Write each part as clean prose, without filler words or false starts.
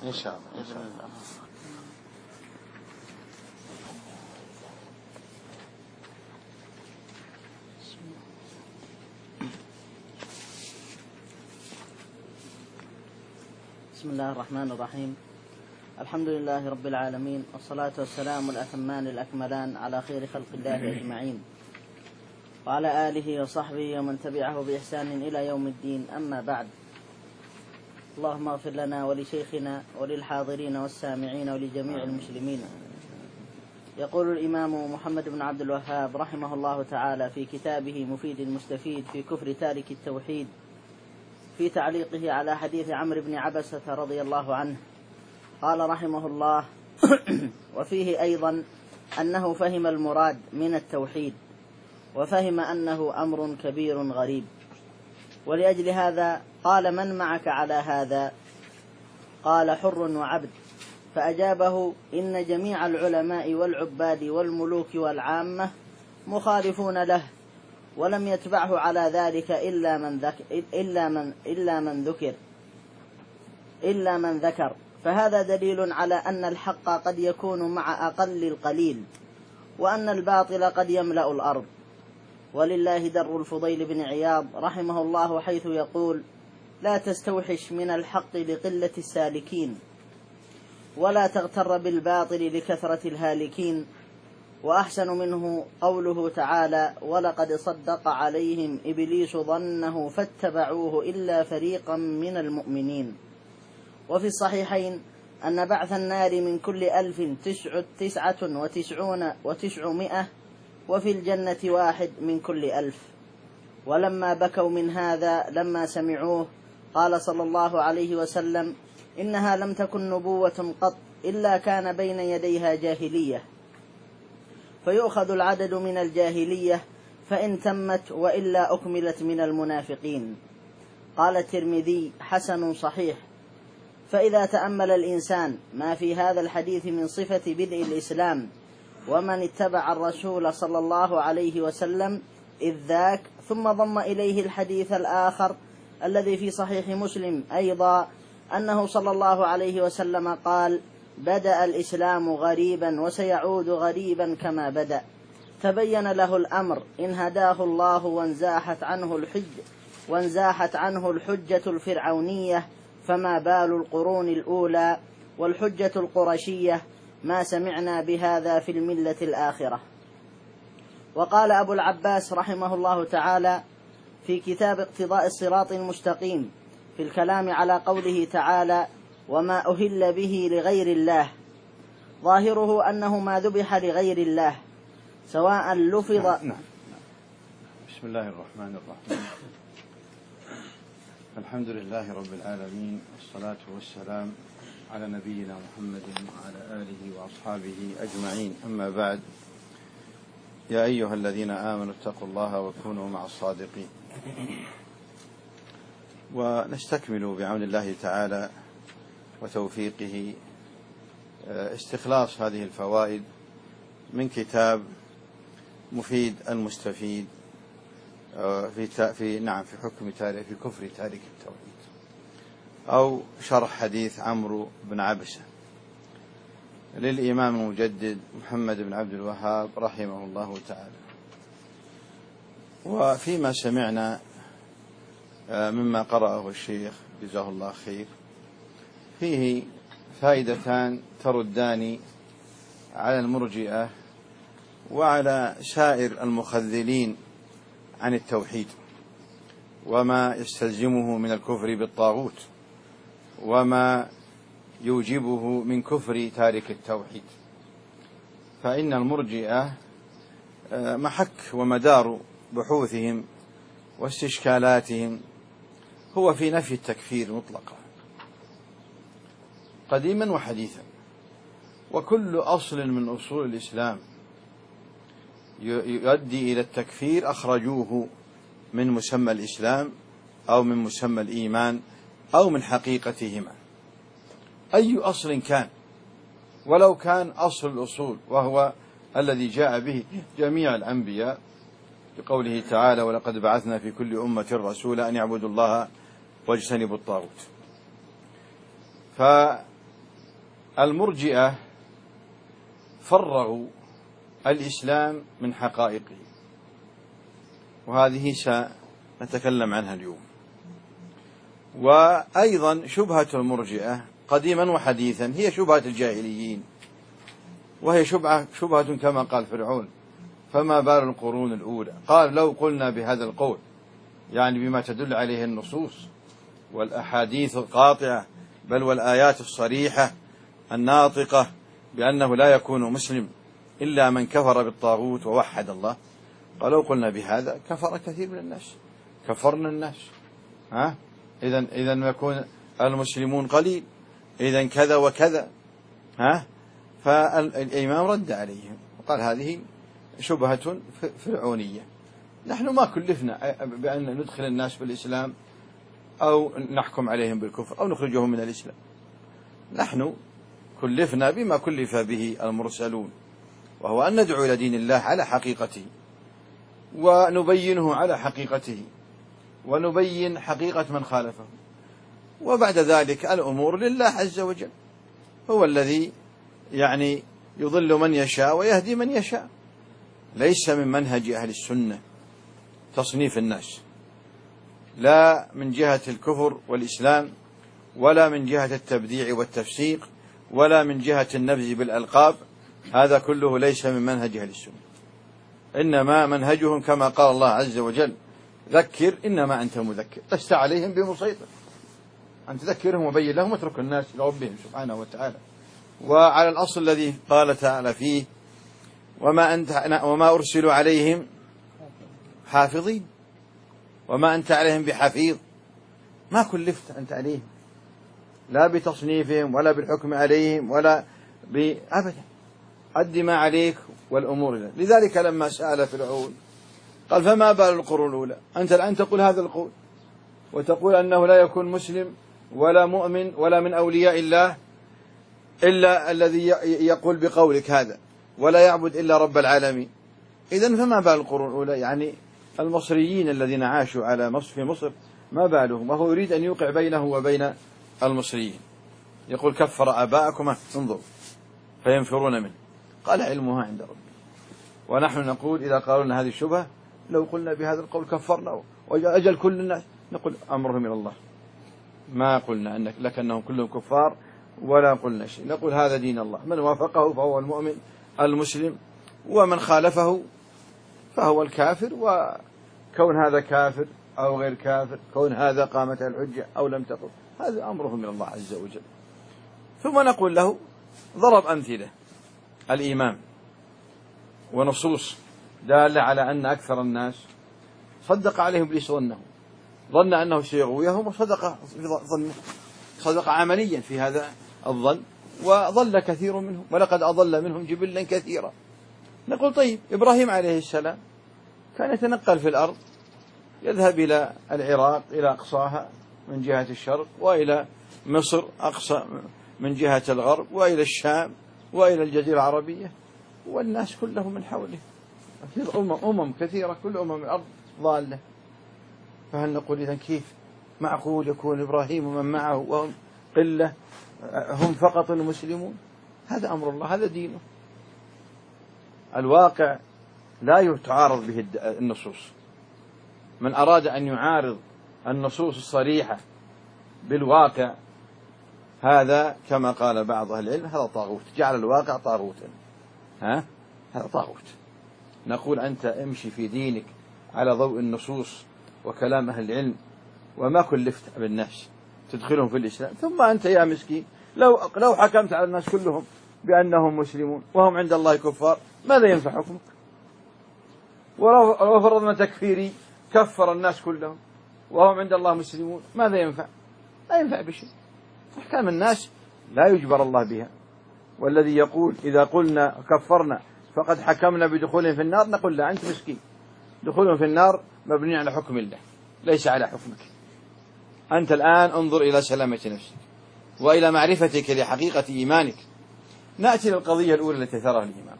إن شاء الله إن شاء الله. بسم الله الرحمن الرحيم. الحمد لله رب العالمين، والصلاة والسلام الأتمان الأكملان على خير خلق الله أجمعين، وعلى آله وصحبه ومن تبعه بإحسان إلى يوم الدين. أما بعد، اللهم اغفر لنا ولشيخنا وللحاضرين والسامعين ولجميع المسلمين. يقول الإمام محمد بن عبد الوهاب رحمه الله تعالى في كتابه مفيد المستفيد في كفر تارك التوحيد، في تعليقه على حديث عمرو بن عبسة رضي الله عنه، قال رحمه الله: وفيه أيضا أنه فهم المراد من التوحيد، وفهم أنه أمر كبير غريب، ولأجل هذا قال: من معك على هذا؟ قال: حر وعبد. فأجابه: إن جميع العلماء والعباد والملوك والعامة مخالفون له، ولم يتبعه على ذلك إلا من ذكر. فهذا دليل على أن الحق قد يكون مع أقل القليل، وأن الباطل قد يملأ الأرض. ولله در الفضيل بن عياض رحمه الله حيث يقول: لا تستوحش من الحق لقلة السالكين، ولا تغتر بالباطل لكثرة الهالكين. وأحسن منه قوله تعالى: ولقد صدق عليهم إبليس ظنه فاتبعوه إلا فريقا من المؤمنين. وفي الصحيحين أن بعث النار من كل 1999 وفي الجنة 1 من كل 1000. ولما بكوا من هذا لما سمعوه قال صلى الله عليه وسلم: إنها لم تكن نبوة قط إلا كان بين يديها جاهلية، فيؤخذ العدد من الجاهلية فإن تمت، وإلا أكملت من المنافقين. قال الترمذي: حسن صحيح. فإذا تأمل الإنسان ما في هذا الحديث من صفة بدء الإسلام ومن اتبع الرسول صلى الله عليه وسلم إذ ذاك، ثم ضم إليه الحديث الآخر الذي في صحيح مسلم أيضا أنه صلى الله عليه وسلم قال: بدأ الإسلام غريبا وسيعود غريبا كما بدأ، تبين له الأمر إن هداه الله وانزاحت عنه الحجة الفرعونية، فما بال القرون الأولى والحجة القرشية، ما سمعنا بهذا في الملة الآخرة. وقال أبو العباس رحمه الله تعالى في كتاب اقتضاء الصراط المستقيم في الكلام على قوله تعالى: وما أهل به لغير الله، ظاهره أنه ما ذبح لغير الله سواء لفظ. نعم. بسم الله الرحمن الرحيم. الحمد لله رب العالمين، والصلاة والسلام على نبينا محمد وعلى آله وأصحابه أجمعين. أما بعد، يا أيها الذين آمنوا اتقوا الله وكونوا مع الصادقين. ونستكمل بعون الله تعالى وتوفيقه استخلاص هذه الفوائد من كتاب مفيد المستفيد في كفر تارك التوحيد، أو شرح حديث عمرو بن عبسة للإمام المجدد محمد بن عبد الوهاب رحمه الله تعالى. وفيما سمعنا مما قرأه الشيخ جزاه الله خير، فيه فائدتان تردان على المرجئة وعلى سائر المخذلين عن التوحيد، وما يستلزمه من الكفر بالطاغوت، وما يوجبه من كفر تارك التوحيد. فإن المرجئة محك ومدار بحوثهم واستشكالاتهم هو في نفي التكفير مطلقا قديما وحديثا. وكل أصل من أصول الإسلام يؤدي إلى التكفير أخرجوه من مسمى الإسلام أو من مسمى الإيمان أو من حقيقتهما، أي أصل كان، ولو كان أصل الأصول وهو الذي جاء به جميع الأنبياء بقوله تعالى: ولقد بعثنا في كل أمة رسولا أن يعبدوا الله واجتنبوا الطاغوت. المرجئة فرغوا الإسلام من حقائقه، وهذه سنتكلم عنها اليوم. وأيضا شبهة المرجئة قديما وحديثا هي شبهة الجاهليين، وهي شبهة كما قال فرعون: فما بال القرون الأولى. قال: لو قلنا بهذا القول، يعني بما تدل عليه النصوص والأحاديث القاطعة، بل والآيات الصريحة الناطقة بأنه لا يكون مسلم إلا من كفر بالطاغوت ووحد الله، قالوا قلنا بهذا كفر كثير من الناس، كفرنا الناس. إذن يكون المسلمون قليل، إذن كذا وكذا. فالإمام رد عليهم وقال: هذه شبهة فرعونية. نحن ما كلفنا بأن ندخل الناس بالإسلام أو نحكم عليهم بالكفر أو نخرجهم من الإسلام. نحن كلفنا بما كلف به المرسلون، وهو أن ندعو إلى دين الله على حقيقته، ونبينه على حقيقته، ونبين حقيقة من خالفه، وبعد ذلك الأمور لله عز وجل، هو الذي يعني يضل من يشاء ويهدي من يشاء. ليس من منهج أهل السنة تصنيف الناس، لا من جهة الكفر والإسلام، ولا من جهة التبديع والتفسيق، ولا من جهة النبذ بالألقاب. هذا كله ليس من منهج أهل السنة، إنما منهجهم كما قال الله عز وجل: ذكر إنما أنت مذكر لست عليهم بمسيطر. أن تذكرهم وبين لهم واترك الناس لربهم سبحانه وتعالى. وعلى الأصل الذي قال تعالى فيه: وما أرسلوا عليهم حافظين، وما أنت عليهم بحفيظ. ما كلفت أنت عليهم، لا بتصنيفهم ولا بالحكم عليهم ولا أبدا، أد ما عليك والأمور له. لذلك لما سأل فرعون قال: فما بال القرون الأولى. أنت الآن تقول هذا القول، وتقول أنه لا يكون مسلم ولا مؤمن ولا من أولياء الله إلا الذي يقول بقولك هذا، ولا يعبد إلا رب العالمين. إذن فما بال القرون الأولى؟ يعني المصريين الذين عاشوا على مصر في مصر ما بالهم، وهو يريد أن يوقع بينه وبين المصريين. يقول: كفر آباءكم، انظر، فينفرون منه. قال: علمها عند ربي. ونحن نقول إذا قالوا لنا هذه الشبهة: لو قلنا بهذا القول كفرنا وأجل كل الناس. نقول: أمرهم إلى الله، ما قلنا لك أنهم كلهم كفار ولا قلنا شيء. نقول: هذا دين الله، من وافقه فهو المؤمن المسلم، ومن خالفه فهو الكافر. وكون هذا كافر أو غير كافر، كون هذا قامت الحجة أو لم تقم، هذا أمره من الله عز وجل. ثم نقول له: ضرب أمثلة الإمام ونصوص دالة على أن أكثر الناس صدق عليهم إبليس ظن أنه سيغويهم، وصدق صدق عمليا في هذا الظن، وضل كثير منهم، ولقد أضل منهم جبلا كثيرا. نقول: طيب، إبراهيم عليه السلام كان يتنقل في الأرض، يذهب إلى العراق إلى أقصاها من جهة الشرق، وإلى مصر أقصى من جهة الغرب، وإلى الشام، وإلى الجزيرة العربية، والناس كلهم من حوله، كثيرة، كل الأرض ضالة. فهل نقول إذن كيف معقول يكون إبراهيم ومن معه وهم قلة، هم فقط المسلمون؟ هذا أمر الله، هذا دينه. الواقع لا يتعارض به النصوص. من أراد أن يعارض النصوص الصريحة بالواقع، هذا كما قال بعض أهل العلم: هذا طاغوت، جعل الواقع طاغوتا. هذا طاغوت. نقول: أنت امشي في دينك على ضوء النصوص وكلام أهل العلم، وما كلفت بالناس تدخلهم في الإسلام. ثم أنت يا مسكين لو حكمت على الناس كلهم بأنهم مسلمون وهم عند الله كفار، ماذا ينفع حكمك؟ ولو فرضنا تكفيري كفر الناس كلهم وهم عند الله مسلمون، ماذا ينفع؟ لا ينفع بشيء. أحكام الناس لا يجبر الله بها. والذي يقول إذا قلنا كفرنا فقد حكمنا بدخولهم في النار، نقول: لا، أنت مسكين، دخولهم في النار مبني على حكم الله ليس على حكمك. أنت الآن انظر إلى سلامة نفسك وإلى معرفتك لحقيقة إيمانك. نأتي للقضية الأولى التي ثارها الإمام،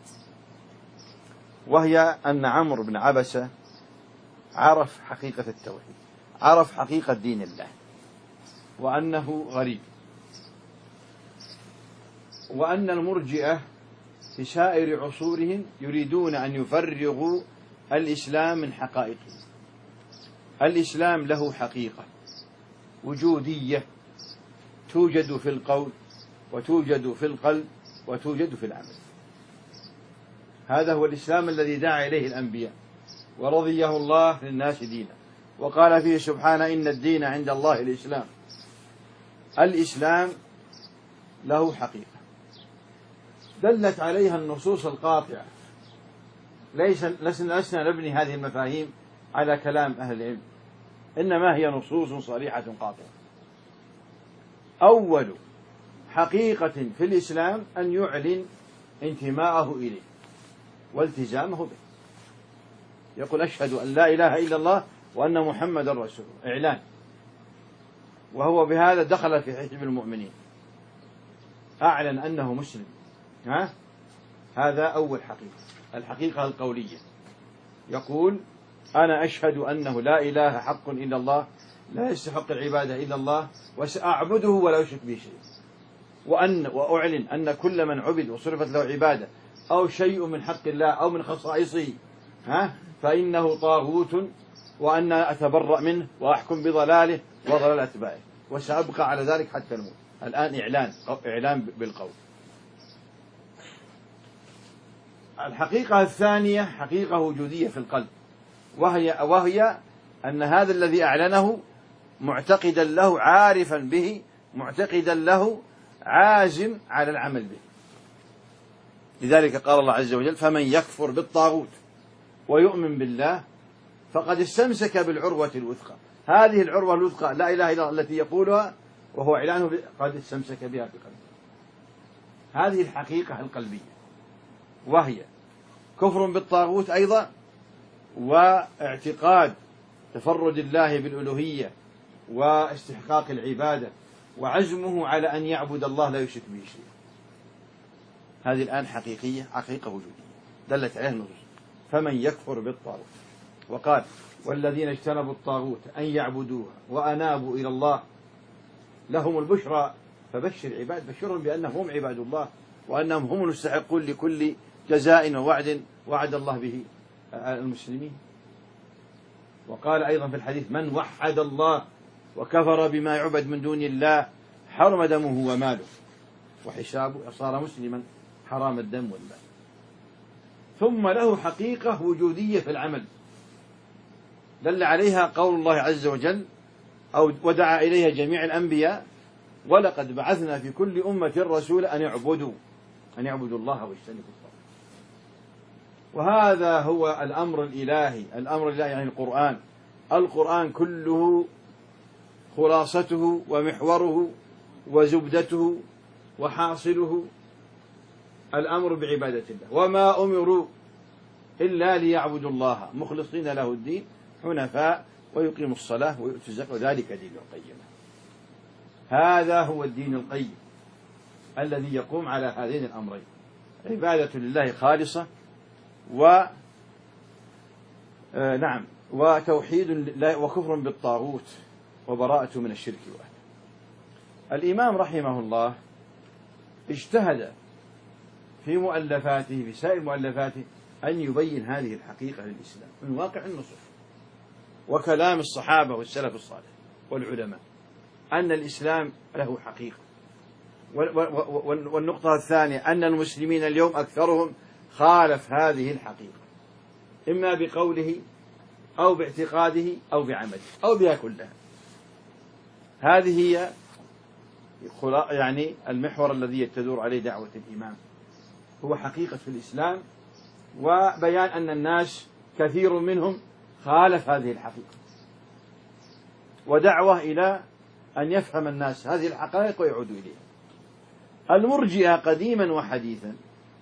وهي أن عمرو بن عبسة عرف حقيقة التوحيد، عرف حقيقة دين الله، وأنه غريب، وأن المرجئة في سائر عصورهم يريدون أن يفرغوا الإسلام من حقائقه. الإسلام له حقيقة وجودية توجد في القول وتوجد في القلب وتوجد في العمل. هذا هو الإسلام الذي دعا إليه الأنبياء ورضيه الله للناس دينا، وقال فيه سبحانه: إن الدين عند الله الإسلام. الإسلام له حقيقة دلت عليها النصوص القاطعة. لسنا نبني هذه المفاهيم على كلام أهل العلم، إنما هي نصوص صريحة قاطعة. أول حقيقة في الإسلام أن يعلن انتماءه إليه والتزامه به. يقول: أشهد أن لا إله إلا الله وأن محمد رسول الله، إعلان، وهو بهذا دخل في حزب المؤمنين، أعلن أنه مسلم. هذا أول حقيقة، الحقيقة القولية. يقول: أنا أشهد أنه لا إله حق إلا الله، لا يستحق العبادة إلا الله، وسأعبده ولا أشرك به شيء، وأعلن أن كل من عبد وصرفت له عبادة أو شيء من حق الله أو من خصائصه فإنه طاغوت، وأن أتبرأ منه وأحكم بضلاله وضلال أتباعه، وسأبقى على ذلك حتى الموت. الآن إعلان بالقول. الحقيقة الثانية حقيقة وجودية في القلب، وهي أن هذا الذي أعلنه معتقدا له، عارفا به، معتقدا له، عازم على العمل به. لذلك قال الله عز وجل: فمن يكفر بالطاغوت ويؤمن بالله فقد استمسك بالعروة الوثقى. هذه العروة الوثقى لا إله إلا الله التي يقولها وهو إعلانه قد استمسك بها في قلبه. هذه الحقيقة القلبية، وهي كفر بالطاغوت أيضا، واعتقاد تفرد الله بالألوهية واستحقاق العبادة، وعزمه على أن يعبد الله لا يشرك به شيئا. هذه الآن حقيقة وجودية دلت عليها النصوص. فمن يكفر بالطاغوت، وقال: والذين اجتنبوا الطاغوت أن يعبدوها وأنابوا إلى الله لهم البشرى فبشر العباد. بشرهم بأنهم هم عباد الله، وأنهم هم المستحقون لكل جزاء ووعد وعد الله به المسلمين. وقال أيضا في الحديث: من وحد الله وكفر بما يعبد من دون الله حرم دمه وماله وحسابه، صار مسلما حرام الدم والمال. ثم له حقيقة وجودية في العمل دل عليها قول الله عز وجل ودعا إليها جميع الأنبياء: ولقد بعثنا في كل أمة رسولا أن يعبدوا الله واجتنبوا الطاغوت. وهذا هو الأمر الإلهي. الأمر الإلهي يعني القرآن كله خلاصته ومحوره وزبدته وحاصله الأمر بعبادة الله. وما أمروا إلا ليعبدوا الله مخلصين له الدين حنفاء ويقيموا الصلاة ويؤتوا الزكاة وذلك دين القيمة. هذا هو الدين القيم الذي يقوم على هذين الأمرين: عبادة لله خالصة وتوحيد لله وكفر بالطاغوت وبراءة من الشرك وأهله. الإمام رحمه الله اجتهد في مؤلفاته، في سائر مؤلفاته، أن يبين هذه الحقيقة للإسلام من واقع النصوص وكلام الصحابة والسلف الصالح والعلماء، أن الإسلام له حقيقة. والنقطة الثانية أن المسلمين اليوم أكثرهم خالف هذه الحقيقة، إما بقوله أو باعتقاده أو بعمله أو بها كلها. هذه هي يعني المحور الذي تدور عليه دعوة الإمام، هو حقيقة في الإسلام، وبيان أن الناس كثير منهم خالف هذه الحقيقة، ودعوة إلى أن يفهم الناس هذه الحقائق ويعودوا إليها. المرجئة قديما وحديثا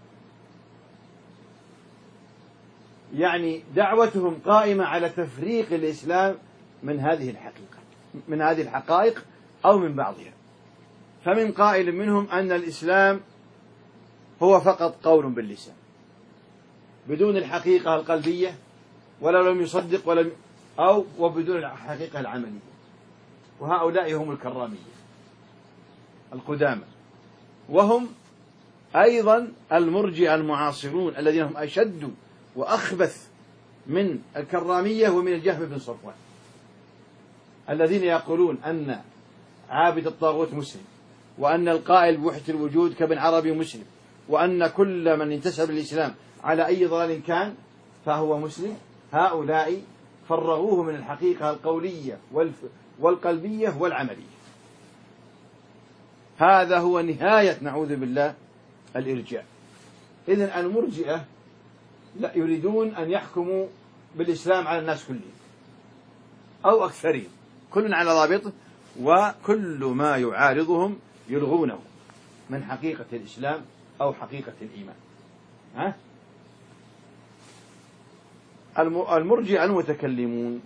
يعني دعوتهم قائمة على تفريق الإسلام من هذه الحقائق أو من بعضها. فمن قائل منهم أن الإسلام هو فقط قول باللسان بدون الحقيقة القلبية، ولا لم يصدق وبدون الحقيقة العملية. وهؤلاء هم الكرامية القدامى، وهم أيضا المرجئة المعاصرون الذين هم أشد وأخبث من الكرامية ومن الجهم بن صفوان، الذين يقولون أن عابد الطاغوت مسلم، وأن القائل بوحدة الوجود كابن عربي مسلم، وأن كل من انتسب للإسلام على أي ضلال كان فهو مسلم. هؤلاء فرغوه من الحقيقة القولية والقلبية والعملية. هذا هو نهاية نعوذ بالله الإرجاء. إذن المرجئة لا يريدون أن يحكموا بالإسلام على الناس كلهم أو أكثرهم، كل على ضابطه، وكل ما يعارضهم يلغونه من حقيقة الإسلام أو حقيقة الإيمان. المرجئة المتكلمون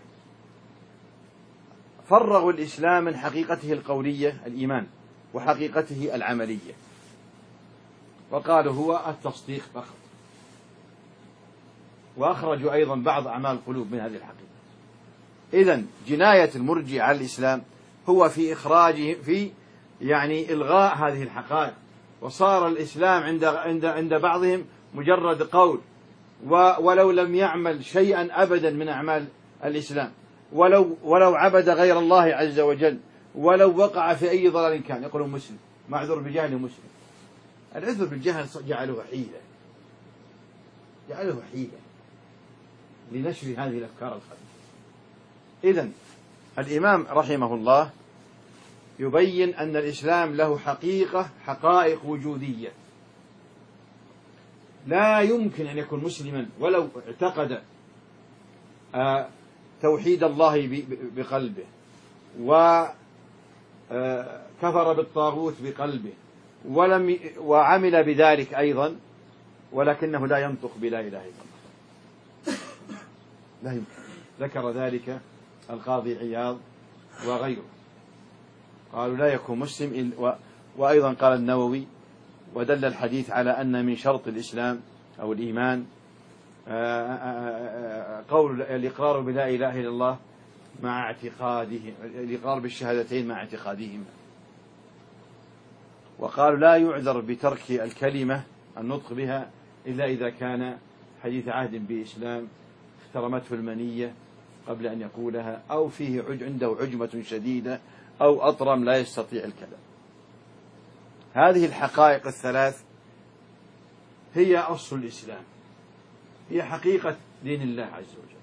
فرغوا الإسلام من حقيقته القولية الإيمان وحقيقته العملية، وقالوا هو التصديق فقط، وأخرجوا أيضا بعض أعمال القلوب من هذه الحقيقة. إذن جناية المرجئة على الإسلام هو في إخراجه، في يعني إلغاء هذه الحقائق، وصار الإسلام عند بعضهم مجرد قول، ولو لم يعمل شيئا أبدا من أعمال الإسلام، ولو عبد غير الله عز وجل، ولو وقع في أي ضلال كان، يقولون مسلم، معذور بجهل مسلم. العذر بالجهل جعله حيلة لنشر هذه الأفكار الخبيثة. إذن الإمام رحمه الله يبين أن الإسلام له حقائق وجودية، لا يمكن أن يكون مسلما ولو اعتقد توحيد الله بقلبه، وكفر بالطاغوت بقلبه، وعمل بذلك أيضا، ولكنه لا ينطق بلا إله إلا الله. لا يمكن. ذكر ذلك القاضي عياض وغيره، قالوا لا يكون مسلم وأيضا قال النووي، ودل الحديث على أن من شرط الإسلام أو الإيمان قول الإقرار بلا إله إلا الله مع اعتقاده، الإقرار بالشهادتين مع اعتقادهما. وقالوا لا يعذر بترك الكلمة النطق بها إلا إذا كان حديث عهد بإسلام احترمته المنية قبل أن يقولها، أو فيه عنده عجمة شديدة، أو أطرم لا يستطيع الكلام. هذه الحقائق الثلاث هي أصل الإسلام، هي حقيقة دين الله عز وجل.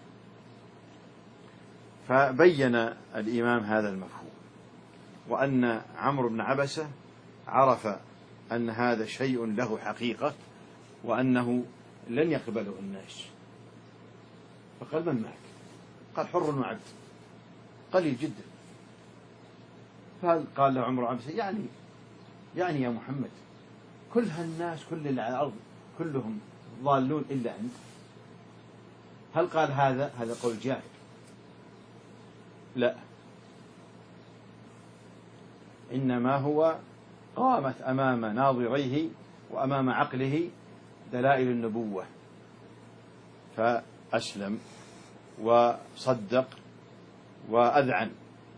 فبين الإمام هذا المفهوم، وأن عمرو بن عبسة عرف أن هذا شيء له حقيقة، وأنه لن يقبله الناس. فقال من معك؟ قال حر وعبد، قليل جدا. فقال له عمرو بن عبسة يعني يا محمد كل هالناس كل اللي على الأرض كلهم ضالون إلا أنت؟ هل قال هذا قول جاهل؟ لا، إنما هو قامت أمام ناظريه وأمام عقله دلائل النبوة، فأسلم وصدق وأذعن.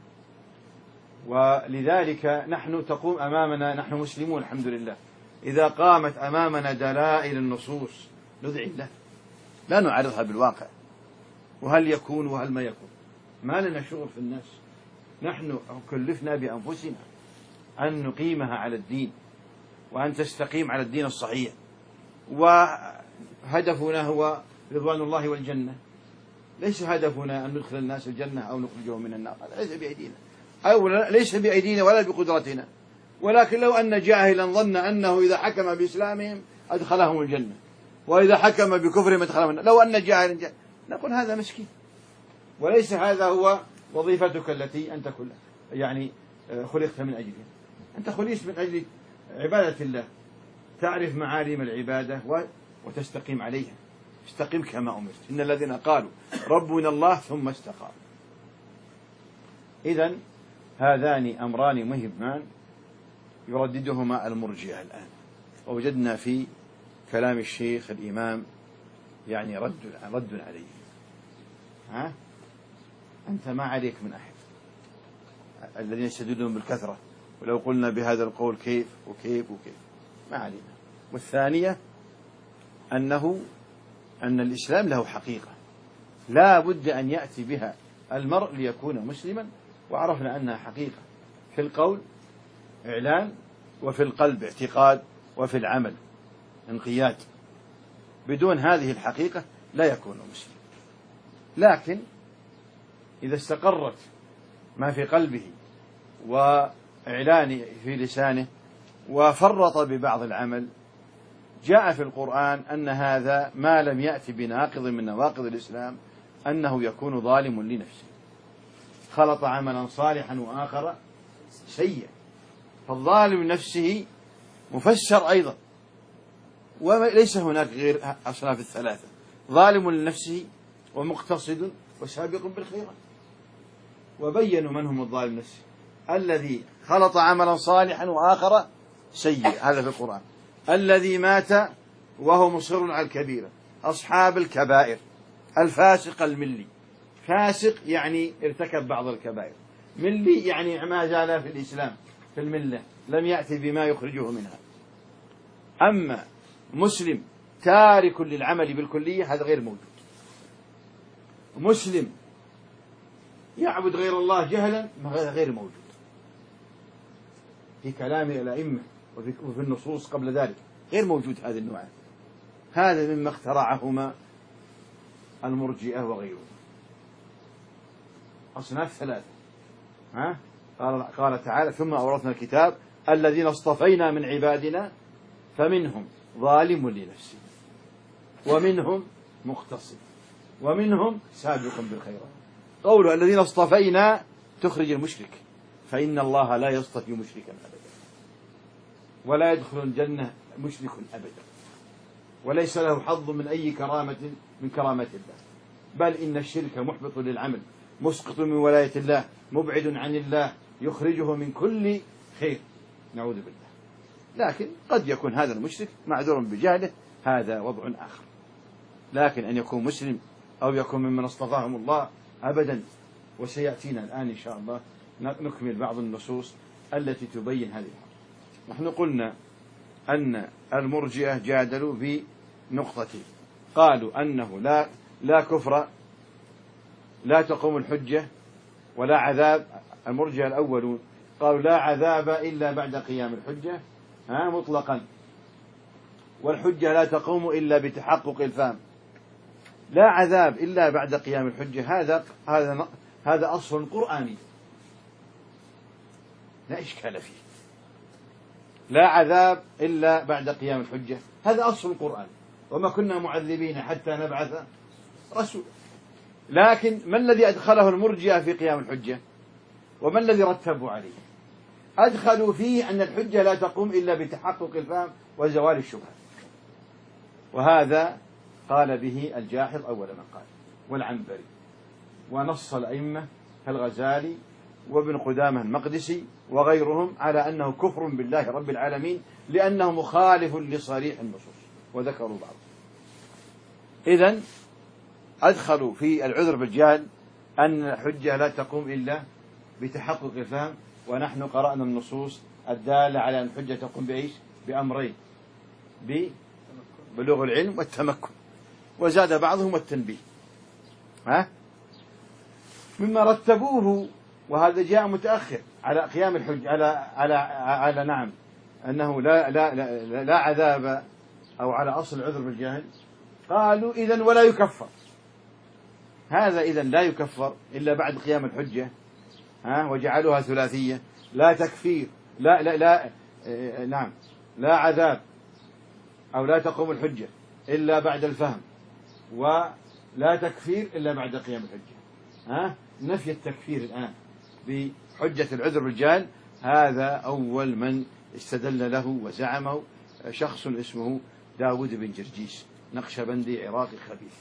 ولذلك نحن تقوم أمامنا، نحن مسلمون الحمد لله، إذا قامت أمامنا دلائل النصوص ندعي الله، لا نعرضها بالواقع، وهل يكون وهل ما يكون، ما لنا شغل في الناس. نحن كلفنا بأنفسنا أن نقيمها على الدين، وأن تستقيم على الدين الصحيح، وهدفنا هو رضوان الله والجنة، ليس هدفنا أن ندخل الناس الجنة أو نخرجهم من النار، هذا ليس بأيدينا، أو ليس بأيدينا ولا بقدرتنا. ولكن لو أن جاهلا ظن أنه إذا حكم بإسلامهم أدخلهم الجنة، وإذا حكم بكفرهم أدخلهم النار، لو أن جاهلا نقول هذا مسكين، وليس هذا هو وظيفتك التي أنت خلقت من أجلها. أنت خلقت من أجل عبادة الله، تعرف معالم العبادة وتستقيم عليها، استقم كما أمرت، إن الذين قالوا ربنا الله ثم استقاموا. إذن هذان أمران مهمان يرددهما المرجئة الآن، ووجدنا في كلام الشيخ الإمام رد عليه. أنت ما عليك من أحد، الذين يستدلون بالكثرة، ولو قلنا بهذا القول كيف وكيف وكيف، ما علينا. والثانية أن الإسلام له حقيقة لا بد أن يأتي بها المرء ليكون مسلما، وعرفنا أنها حقيقة في القول إعلان، وفي القلب اعتقاد، وفي العمل انقياد. بدون هذه الحقيقة لا يكون مسلم. لكن إذا استقرت ما في قلبه وإعلان في لسانه وفرط ببعض العمل، جاء في القرآن أن هذا ما لم يأتي بناقض من نواقض الإسلام أنه يكون ظالم لنفسه، خلط عملا صالحا وآخر سيئا. فالظالم لنفسه مفسر أيضا، وليس هناك غير أصناف الثلاثة: ظالم لنفسه ومقتصد وسابق بالخيرات. وبينوا من هم الظالم لنفسه: الذي خلط عملا صالحا وآخر سيء، هذا في القرآن. الذي مات وهو مصر على الكبيرة، أصحاب الكبائر. الفاسق الملي، فاسق يعني ارتكب بعض الكبائر، ملي يعني ما زال في الإسلام في الملة، لم يأتي بما يخرجه منها. أما مسلم تارك للعمل بالكلية هذا غير موجود. مسلم يعبد غير الله جهلا غير موجود في كلام الأئمة وفي النصوص قبل ذلك، غير موجود هذا النوع. هذا مما اخترعهما المرجئة وغيرهم، أصناف ثلاثة. قال تعالى: ثم أورثنا الكتاب الذين اصطفينا من عبادنا فمنهم ظالم لنفسه ومنهم مقتصد ومنهم سابق بالخيرات. قوله الذين اصطفينا تخرج المشرك، فإن الله لا يصطفي مشركا أبدا، ولا يدخل الجنة مشرك أبدا، وليس له حظ من أي كرامة من كرامات الله، بل إن الشرك محبط للعمل، مسقط من ولاية الله، مبعد عن الله، يخرجه من كل خير، نعوذ بالله. لكن قد يكون هذا المشرك معذور بجهله، هذا وضع آخر. لكن أن يكون مسلم أو يكون ممن اصطفاهم الله أبدا. وسيأتينا الآن إن شاء الله نكمل بعض النصوص التي تبين هذه الحق. نحن قلنا أن المرجئة جادلوا بنقطتين: قالوا أنه لا كفر، لا تقوم الحجة، ولا عذاب. المرجئة الأولون قالوا لا عذاب إلا بعد قيام الحجة مطلقا، والحجة لا تقوم إلا بتحقق الفهم. لا عذاب إلا بعد قيام الحجة، هذا أصل قرآني لا إشكال فيه. لا عذاب إلا بعد قيام الحجة، هذا أصل قرآني، وما كنا معذبين حتى نبعث رسول. لكن ما الذي أدخله المرجئة في قيام الحجة؟ وما الذي رتبوا عليه؟ أدخلوا فيه أن الحجة لا تقوم إلا بتحقق الفهم وزوال الشبهة، وهذا قال به الجاحظ أول من قال، والعنبري، ونص الأئمة كالغزالي وابن قدامة المقدسي وغيرهم على أنه كفر بالله رب العالمين، لأنه مخالف لصريح النصوص، وذكروا بعض. إذن أدخلوا في العذر بالجهل أن الحجة لا تقوم إلا بتحقق الفهم، ونحن قرأنا النصوص الدالة على أن الحجة تقوم بإيش؟ بأمرين: ببلوغ العلم والتمكن، وزاد بعضهم التنبيه. مما رتبوه، وهذا جاء متأخر على قيام الحج على نعم أنه لا عذاب، أو على أصل العذر بالجهل. قالوا إذن ولا يكفر، هذا إذن لا يكفر إلا بعد قيام الحجة، وجعلوها ثلاثية: لا تكفير، لا عذاب أو لا تقوم الحجة إلا بعد الفهم، ولا تكفير إلا بعد قيام الحجة. نفي التكفير الآن بحجة العذر بالجهل، هذا أول من استدل له وزعمه شخص اسمه داود بن جرجيس، نقشبندي عراقي خبيث.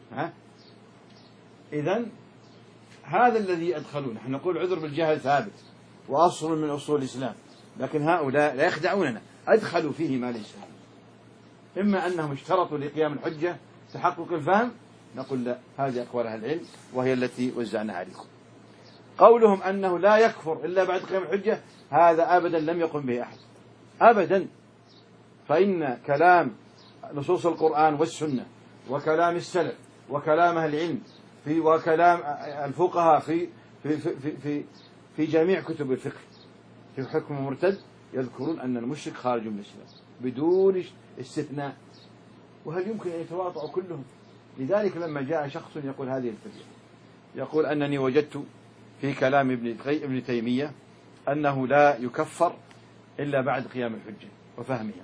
إذن هذا الذي أدخلون. نحن نقول عذر بالجهل ثابت وأصل من أصول الإسلام، لكن هؤلاء لا يخدعوننا، أدخلوا فيه ما ليس فيه. إما أنهم اشترطوا لقيام الحجة تحقق الفهم، نقول لا، هذه أقوال أهل العلم وهي التي وزعناها عليكم. قولهم أنه لا يكفر إلا بعد قيام الحجة، هذا أبدا لم يقم به أحد أبدا. فإن كلام نصوص القرآن والسنة وكلام السلف وكلام أهل العلم وكلام الفقهاء في جميع كتب الفقه في حكم المرتد يذكرون أن المشرك خارج من الإسلام بدون استثناء. وهل يمكن أن يتواطؤوا كلهم؟ لذلك لما جاء شخص يقول هذه الفكرة، يقول أنني وجدت في كلام ابن تيمية أنه لا يكفر إلا بعد قيام الحجة وفهمها،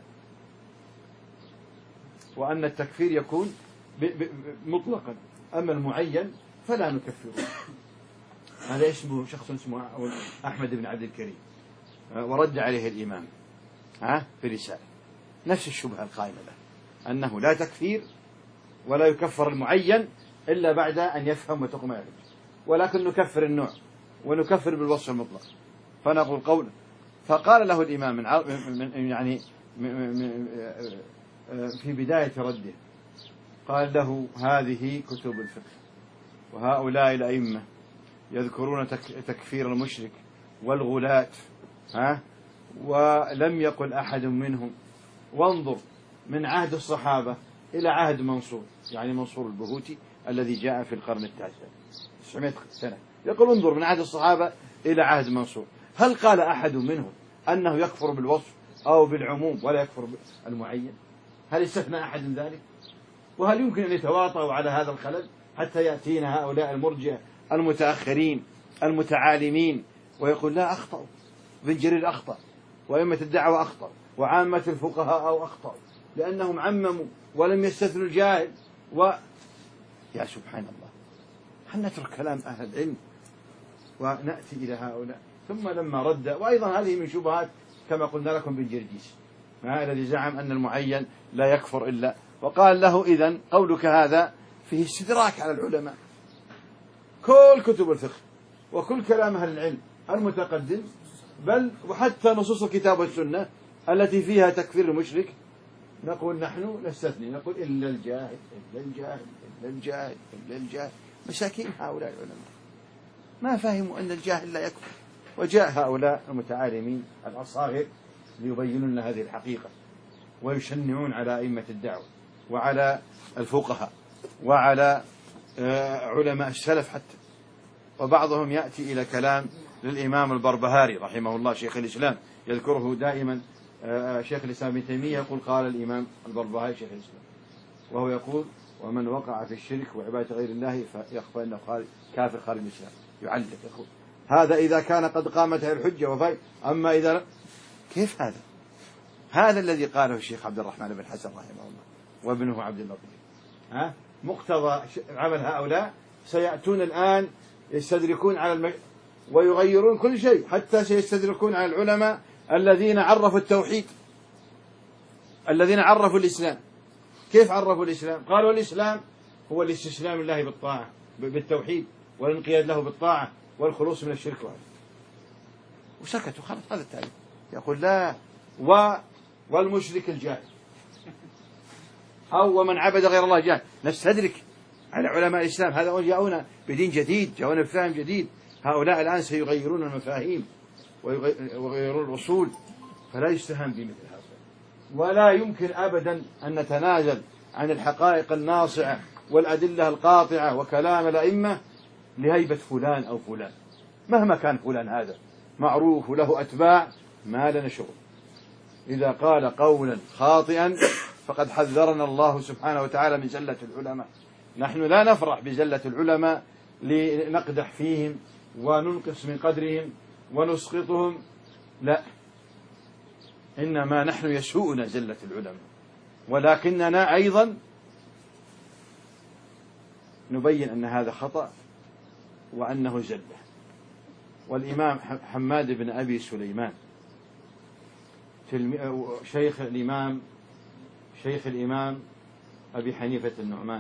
وأن التكفير يكون مطلقا، أما المعين فلا نكفره. هذا اسمه شخص اسمه أحمد بن عبد الكريم، ورد عليه الإمام في رسالة نفس الشبهة القائمة له، أنه لا تكفير ولا يكفر المعين إلا بعد أن يفهم وتقوم عليه، ولكن نكفر النوع ونكفر بالوصف المطلق. فنقول قوله. فقال له الإمام في بداية رده قال له هذه كتب الفقه وهؤلاء الأئمة يذكرون تكفير المشرك والغلاة ولم يقل أحد منهم. وانظر من عهد الصحابة إلى عهد منصور، يعني منصور البهوتي الذي جاء في القرن التاسع 900 سنة، يقول انظر من عهد الصحابة إلى عهد منصور، هل قال أحد منهم أنه يكفر بالوصف أو بالعموم ولا يكفر بالمعين؟ هل استثنى أحد من ذلك؟ وهل يمكن أن يتواطؤوا على هذا الخلل حتى يأتينا هؤلاء المرجئة المتأخرين المتعالمين ويقول لا أخطأوا، ابن جرير أخطأ وأئمة الدعوة أخطأ وعامة الفقهاء أو أخطأوا لأنهم عمموا ولم يستثنوا الجاهل يا سبحان الله، هل نترك كلام أهل العلم ونأتي إلى هؤلاء؟ ثم لما رد، وأيضا هذه من شبهات كما قلنا لكم بالجرجيس الذي زعم أن المعين لا يكفر إلا، وقال له إذن قولك هذا فيه استدراك على العلماء. كل كتب الفقه وكل كلام أهل العلم المتقدم بل وحتى نصوص الكتاب والسنة التي فيها تكفير المشرك نقول نحن نستثني، نقول إلا الجاهل إلا الجاهل إلا الجاهل إلا الجاهل. مساكين هؤلاء العلماء ما فهموا أن الجاهل لا يكفر، وجاء هؤلاء المتعالمين الأصاغر ليبينون لنا هذه الحقيقة ويشنعون على أئمة الدعوة وعلى الفقهاء وعلى علماء السلف حتى. وبعضهم يأتي إلى كلام للإمام البربهاري رحمه الله شيخ الإسلام، يذكره دائما شيخ الإسلام ابن تيمية، يقول قال الإمام البربهاري شيخ الإسلام، وهو يقول ومن وقع في الشرك وعبادة غير الله فيخفى أنه كافر خارج الإسلام. يعلق يقول هذا إذا كان قد قامت الحجة وفاء، أما إذا كيف هذا الذي قاله الشيخ عبد الرحمن بن حسن رحمه الله وابنه عبد اللطيف. مقتضى عمل هؤلاء سيأتون الآن يستدركون على ويغيرون كل شيء، حتى سيستدركون على العلماء الذين عرفوا التوحيد، الذين عرفوا الإسلام. كيف عرفوا الإسلام؟ قالوا الإسلام هو الاستسلام لله بالطاعة بالتوحيد والانقياد له بالطاعة والخلوص من الشرك وسكتوا خلاص. هذا التعريف. يقول لا والمشرك الجاهل أو ومن عبد غير الله جاهل. نستدرك على علماء الإسلام، هذا جاءونا بدين جديد، جاءونا بفهم جديد. هؤلاء الآن سيغيرون المفاهيم ويغيرون الأصول، فلا يستهان بمثل هذا، ولا يمكن أبدا أن نتنازل عن الحقائق الناصعة والأدلة القاطعة وكلام الأئمة لهيبة فلان أو فلان، مهما كان فلان هذا معروف له أتباع، ما لنا شغل. إذا قال قولا خاطئا فقد حذرنا الله سبحانه وتعالى من زلة العلماء. نحن لا نفرح بزلة العلماء لنقدح فيهم وننقص من قدرهم ونسقطهم، لا، إنما نحن يسوءنا زلة العلماء، ولكننا أيضا نبين أن هذا خطأ وأنه زلة. والإمام حماد بن أبي سليمان شيخ الإمام أبي حنيفة النعمان،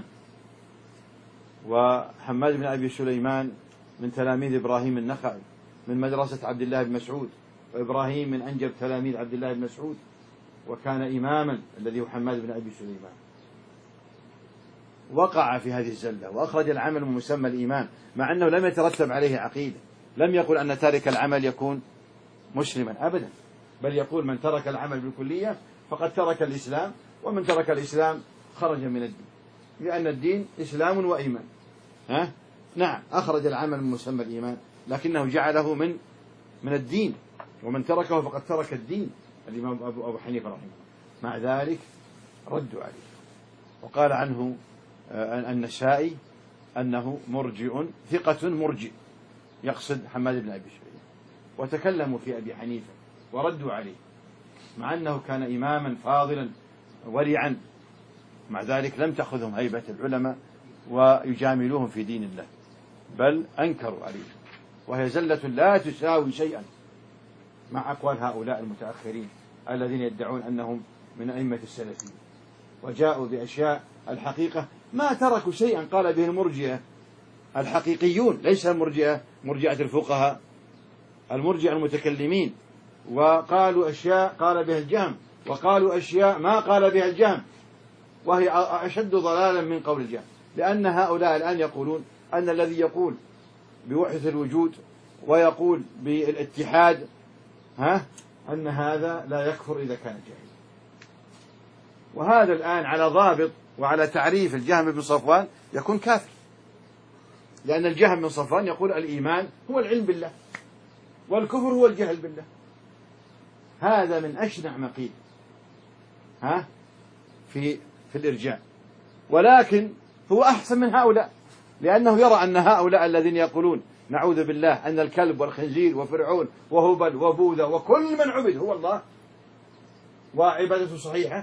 وحماد بن أبي سليمان من تلاميذ إبراهيم النخعي من مدرسة عبد الله بن مسعود، وإبراهيم من أنجب تلاميذ عبد الله بن مسعود، وكان إماما الذي هو حماد بن أبي سليمان. وقع في هذه الزلة وأخرج العمل من مسمى الإيمان، مع أنه لم يترتب عليه عقيدة، لم يقل أن تارك العمل يكون مسلما أبدا، بل يقول من ترك العمل بالكلية فقد ترك الإسلام، ومن ترك الإسلام خرج من الدين، لأن الدين إسلام وإيمان. نعم، أخرج العمل من مسمى الإيمان لكنه جعله من الدين، ومن تركه فقد ترك الدين. الإمام أبو حنيفة رحمه الله. مع ذلك ردوا عليه، وقال عنه النسائي أنه مرجئ ثقة مرجئ، يقصد حماد بن أبي شعيب. وتكلموا في أبي حنيفة وردوا عليه، مع أنه كان إماما فاضلا ورعا، مع ذلك لم تأخذهم هيبة العلماء ويجاملوهم في دين الله، بل أنكروا عليه، وهي زلة لا تساوي شيئا مع أقوال هؤلاء المتأخرين الذين يدعون أنهم من أئمة السلفيين، وجاءوا بأشياء الحقيقة ما تركوا شيئا قال به المرجئة الحقيقيون، ليس المرجئة مرجئة الفقهاء، المرجئة المتكلمين، وقالوا أشياء قال بها الجهم، وقالوا أشياء ما قال بها الجهم، وهي أشد ضلالا من قول الجهم، لأن هؤلاء الآن يقولون أن الذي يقول بوحدة الوجود ويقول بالاتحاد أن هذا لا يكفر إذا كان جاهلا. وهذا الآن على ضابط وعلى تعريف الجهم بن صفوان يكون كافر، لأن الجهم بن صفوان يقول الإيمان هو العلم بالله والكفر هو الجهل بالله. هذا من أشنع ما قيل في الإرجاء، ولكن هو أحسن من هؤلاء، لأنه يرى أن هؤلاء الذين يقولون نعوذ بالله أن الكلب والخنزير وفرعون وهبل وبوذا وكل من عبد هو الله وعبادته صحيحة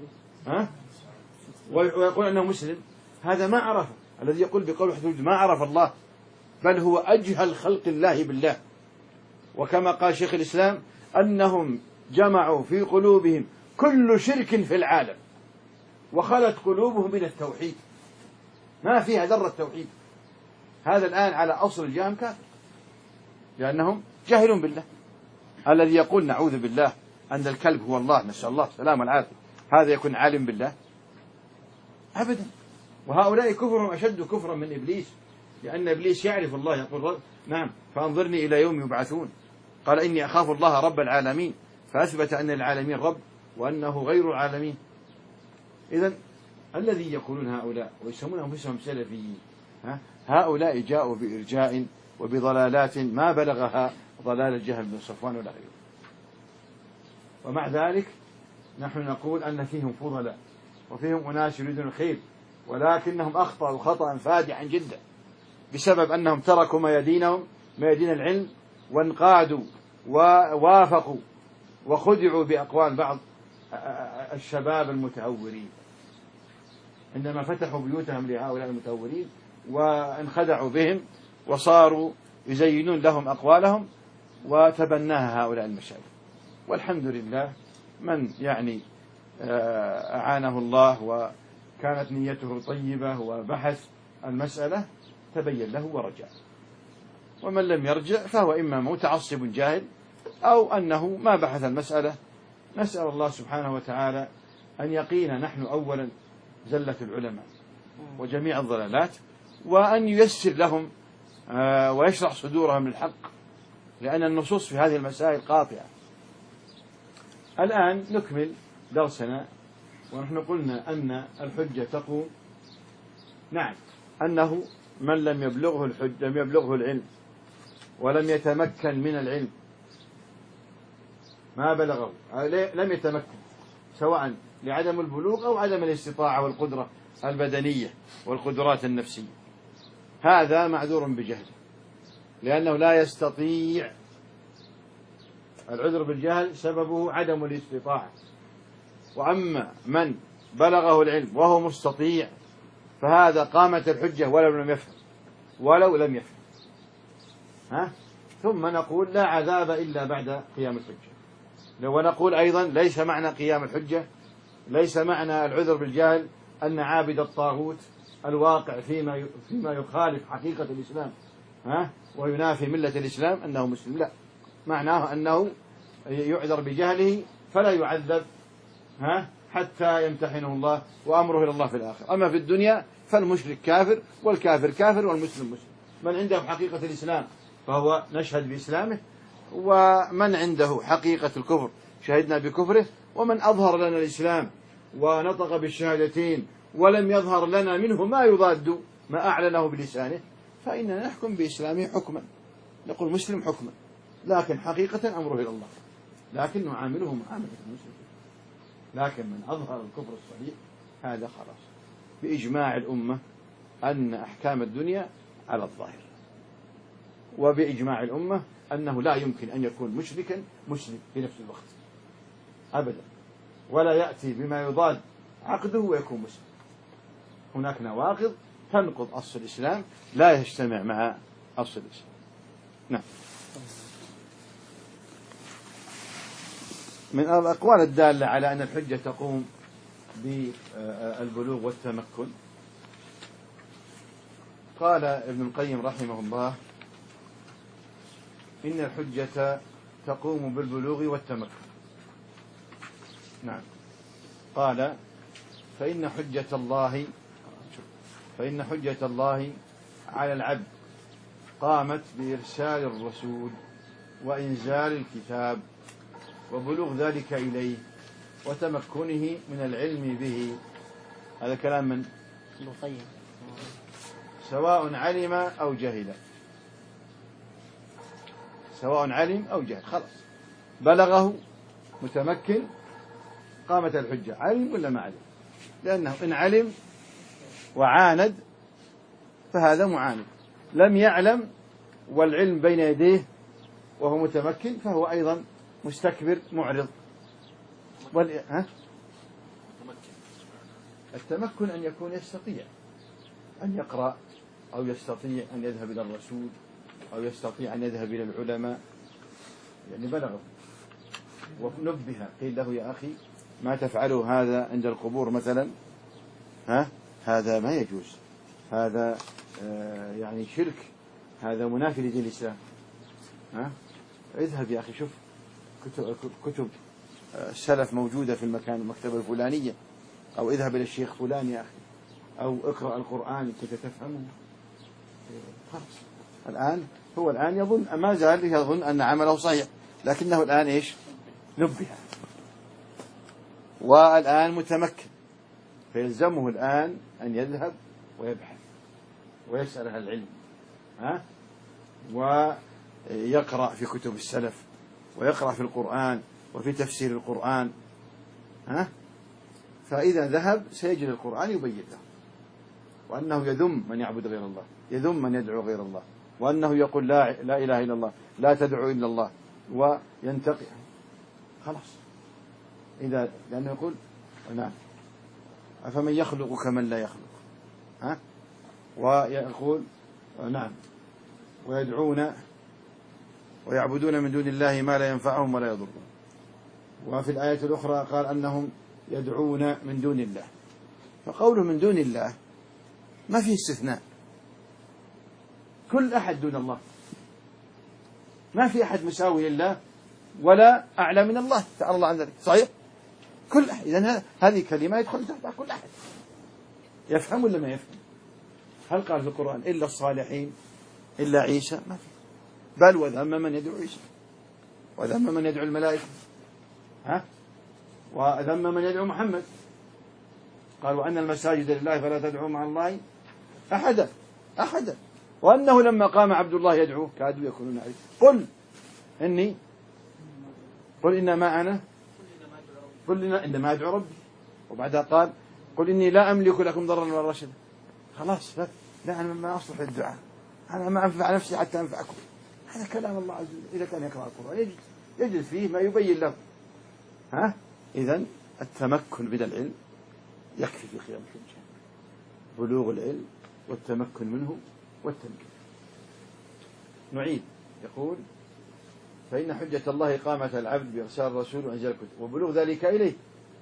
ويقول أنه مسلم، هذا ما عرف. الذي يقول بقول حدود ما عرف الله، بل هو أجهل خلق الله بالله. وكما قال شيخ الإسلام أنهم جمعوا في قلوبهم كل شرك في العالم، وخلت قلوبهم من التوحيد، ما فيها ذرة توحيد. هذا الآن على أصل الجهم كافر، لأنهم جاهلون بالله. الذي يقول نعوذ بالله أن الكلب هو الله، نسأل الله السلامة والعافية، هذا يكون عالم بالله؟ أبدا. وهؤلاء كفرهم أشد كفرا من إبليس، لأن إبليس يعرف الله، يقول نعم فأنظرني إلى يوم يبعثون، قال إني أخاف الله رب العالمين، فأثبت أن العالمين رب وأنه غير العالمين. إذن الذي يقولون هؤلاء ويسمون أنفسهم سلفيين، هؤلاء جاءوا بإرجاء وبضلالات ما بلغها ضلال الجهم بن صفوان ولا غيره. ومع ذلك نحن نقول أن فيهم فضلاء وفيهم أناس يريدون الخير، ولكنهم أخطأوا خطأ فادحا جدا بسبب أنهم تركوا ميادين العلم، وانقادوا ووافقوا وخدعوا بأقوال بعض الشباب المتهورين، عندما فتحوا بيوتهم لهؤلاء المتهورين وانخدعوا بهم وصاروا يزينون لهم أقوالهم وتبناها هؤلاء المشايخ. والحمد لله من يعني أعانه الله وكانت نيته طيبة وبحث المسألة تبين له ورجع، ومن لم يرجع فهو إما متعصب جاهل أو أنه ما بحث المسألة. نسأل الله سبحانه وتعالى أن يقينا نحن أولا زلة العلماء وجميع الضلالات، وأن ييسر لهم ويشرح صدورهم للحق، لأن النصوص في هذه المسائل قاطعة. الآن نكمل درسنا، ونحن قلنا أن الحجة تقوم نعم أنه من لم يبلغه العلم ولم يتمكن من العلم، ما بلغه لم يتمكن، سواء لعدم البلوغ أو عدم الاستطاعة والقدرة البدنية والقدرات النفسية، هذا معذور بجهله، لأنه لا يستطيع. العذر بالجهل سببه عدم الاستطاعة. وأما من بلغه العلم وهو مستطيع فهذا قامت الحجة ولو لم يفهم. ثم نقول لا عذاب إلا بعد قيام الحجة. ونقول أيضا ليس معنى قيام الحجة، ليس معنى العذر بالجهل أن عابد الطاغوت الواقع فيما يخالف حقيقة الإسلام وينافي ملة الإسلام أنه مسلم، لا، معناه أنه يعذر بجهله فلا يعذب حتى يمتحنه الله وأمره إلى الله في الآخر. أما في الدنيا فالمشرك كافر والكافر كافر والمسلم مسلم. من عنده حقيقة الإسلام فهو نشهد بإسلامه، ومن عنده حقيقة الكفر شهدنا بكفره، ومن أظهر لنا الإسلام ونطق بالشهادتين ولم يظهر لنا منه ما يضاد ما أعلنه بلسانه فإننا نحكم بإسلامه حكما، نقول مسلم حكما، لكن حقيقة أمره إلى الله، لكن نعامله معاملة المسلم. لكن من أظهر الكفر الصريح هذا خلاص بإجماع الأمة أن أحكام الدنيا على الظاهر، وبإجماع الأمة أنه لا يمكن أن يكون مشركا مسلم في نفس الوقت أبدا، ولا يأتي بما يضاد عقده ويكون مسلم. هناك نواقض تنقض أصل الإسلام لا يجتمع مع أصل الإسلام. نعم. من الأقوال الدالة على أن الحجة تقوم بالبلوغ والتمكن قال ابن القيم رحمه الله إن الحجة تقوم بالبلوغ والتمكن. نعم. قال فإن حجة الله على العبد قامت بإرسال الرسول وإنزال الكتاب وبلوغ ذلك إليه وتمكنه من العلم به. هذا كلام من سواء علم أو جهل، سواء علم أو جهل، خلاص بلغه متمكن قامت الحجة، علم ولا ما علم، لأنه إن علم وعاند فهذا معاند، لم يعلم والعلم بين يديه وهو متمكن فهو أيضا مستكبر معرض. التمكن أن يكون يستطيع أن يقرأ، أو يستطيع أن يذهب إلى الرسول، أو يستطيع أن يذهب إلى العلماء، يعني بلغه ونبه قيل له يا أخي ما تفعله هذا عند القبور مثلا، هذا ما يجوز، هذا يعني شرك، هذا منافي لدين الإسلام، اذهب يا أخي شوف كتب السلف موجودة في المكتبة الفلانية، أو اذهب إلى الشيخ فلان يا أخي، أو اقرأ القرآن كنت تفهمه. خلاص الآن يظن ما زال يظن أن عمله صحيح، لكنه الآن إيش نبه، والآن متمكن، فيلزمه الآن أن يذهب ويبحث ويسأل أهل العلم، ويقرأ في كتب السلف، ويقرأ في القرآن وفي تفسير القرآن، فإذا ذهب سيجد القرآن يبين له، وأنه يذم من يعبد غير الله، يذم من يدعو غير الله، وأنه يقول لا إله إلا الله، لا تدعو إلا الله، وينتقي. خلاص لأنه يقول نعم أفمن يخلق كمن لا يخلق، ويقول نعم ويدعون ويعبدون من دون الله ما لا ينفعهم ولا يضرهم. وفي الآية الأخرى قال أنهم يدعون من دون الله، فقوله من دون الله ما فيه استثناء، كل أحد دون الله، ما في أحد مساوي لله ولا أعلى من الله تعالى الله عن ذلك، صحيح؟ كل أحد. إذن هذه كلمة يدخل تحتها كل أحد، يفهم ولا ما يفهم؟ هل قال في القرآن إلا الصالحين إلا عيسى؟ ما في، بل وذم من يدعو عيسى، وذم من يدعو الملائكة، وذم من يدعو محمد، قال وأن المساجد لله فلا تدعو مع الله أحدا، وأنه لما قام عبد الله يدعو كادوا يكونون عليه، قل إنما أنا إنما أدعو ربي، وبعدها قال قل إني لا أملك لكم ضرا ولا رشدا. خلاص لا أنا ما أصلح الدعاء، أنا ما أنفع نفسي حتى أنفعكم. هذا كلام الله عز وجل. إذا كان يقرأ القرآن يجد فيه ما يبين له. إذن التمكن من العلم يكفي في قيام الحجة، بلوغ العلم والتمكن منه والتمكين. نعيد، يقول فإن حجة الله قامت العبد بإرسال الرسول وإنزال الكتب وبلوغ ذلك إليه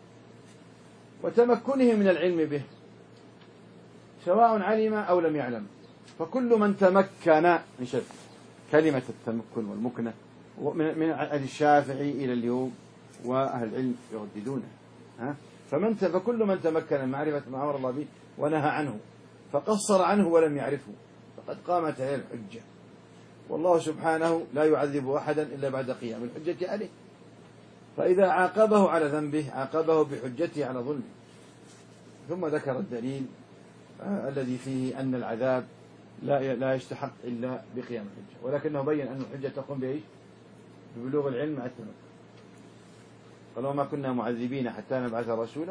وتمكنه من العلم به سواء علم أو لم يعلم، فكل من تمكن من شرط كلمة التمكن والمكنة من الشافعي إلى اليوم وأهل العلم يرددونه، فكل من تمكن من معرفة ما أمر الله به ونهى عنه فقصر عنه ولم يعرفه فقد قامت عليه الحجة، والله سبحانه لا يعذب أحدا إلا بعد قيام الحجة عليه. فإذا عاقبه على ذنبه عاقبه بحجته على ظلمه. ثم ذكر الدليل الذي فيه أن العذاب لا يستحق إلا بقيام الحجة، ولكنه بين أن الحجة تقوم بإيش؟ ببلوغ العلم مع التمكن. قال وما كنا معذبين حتى نبعث رسولا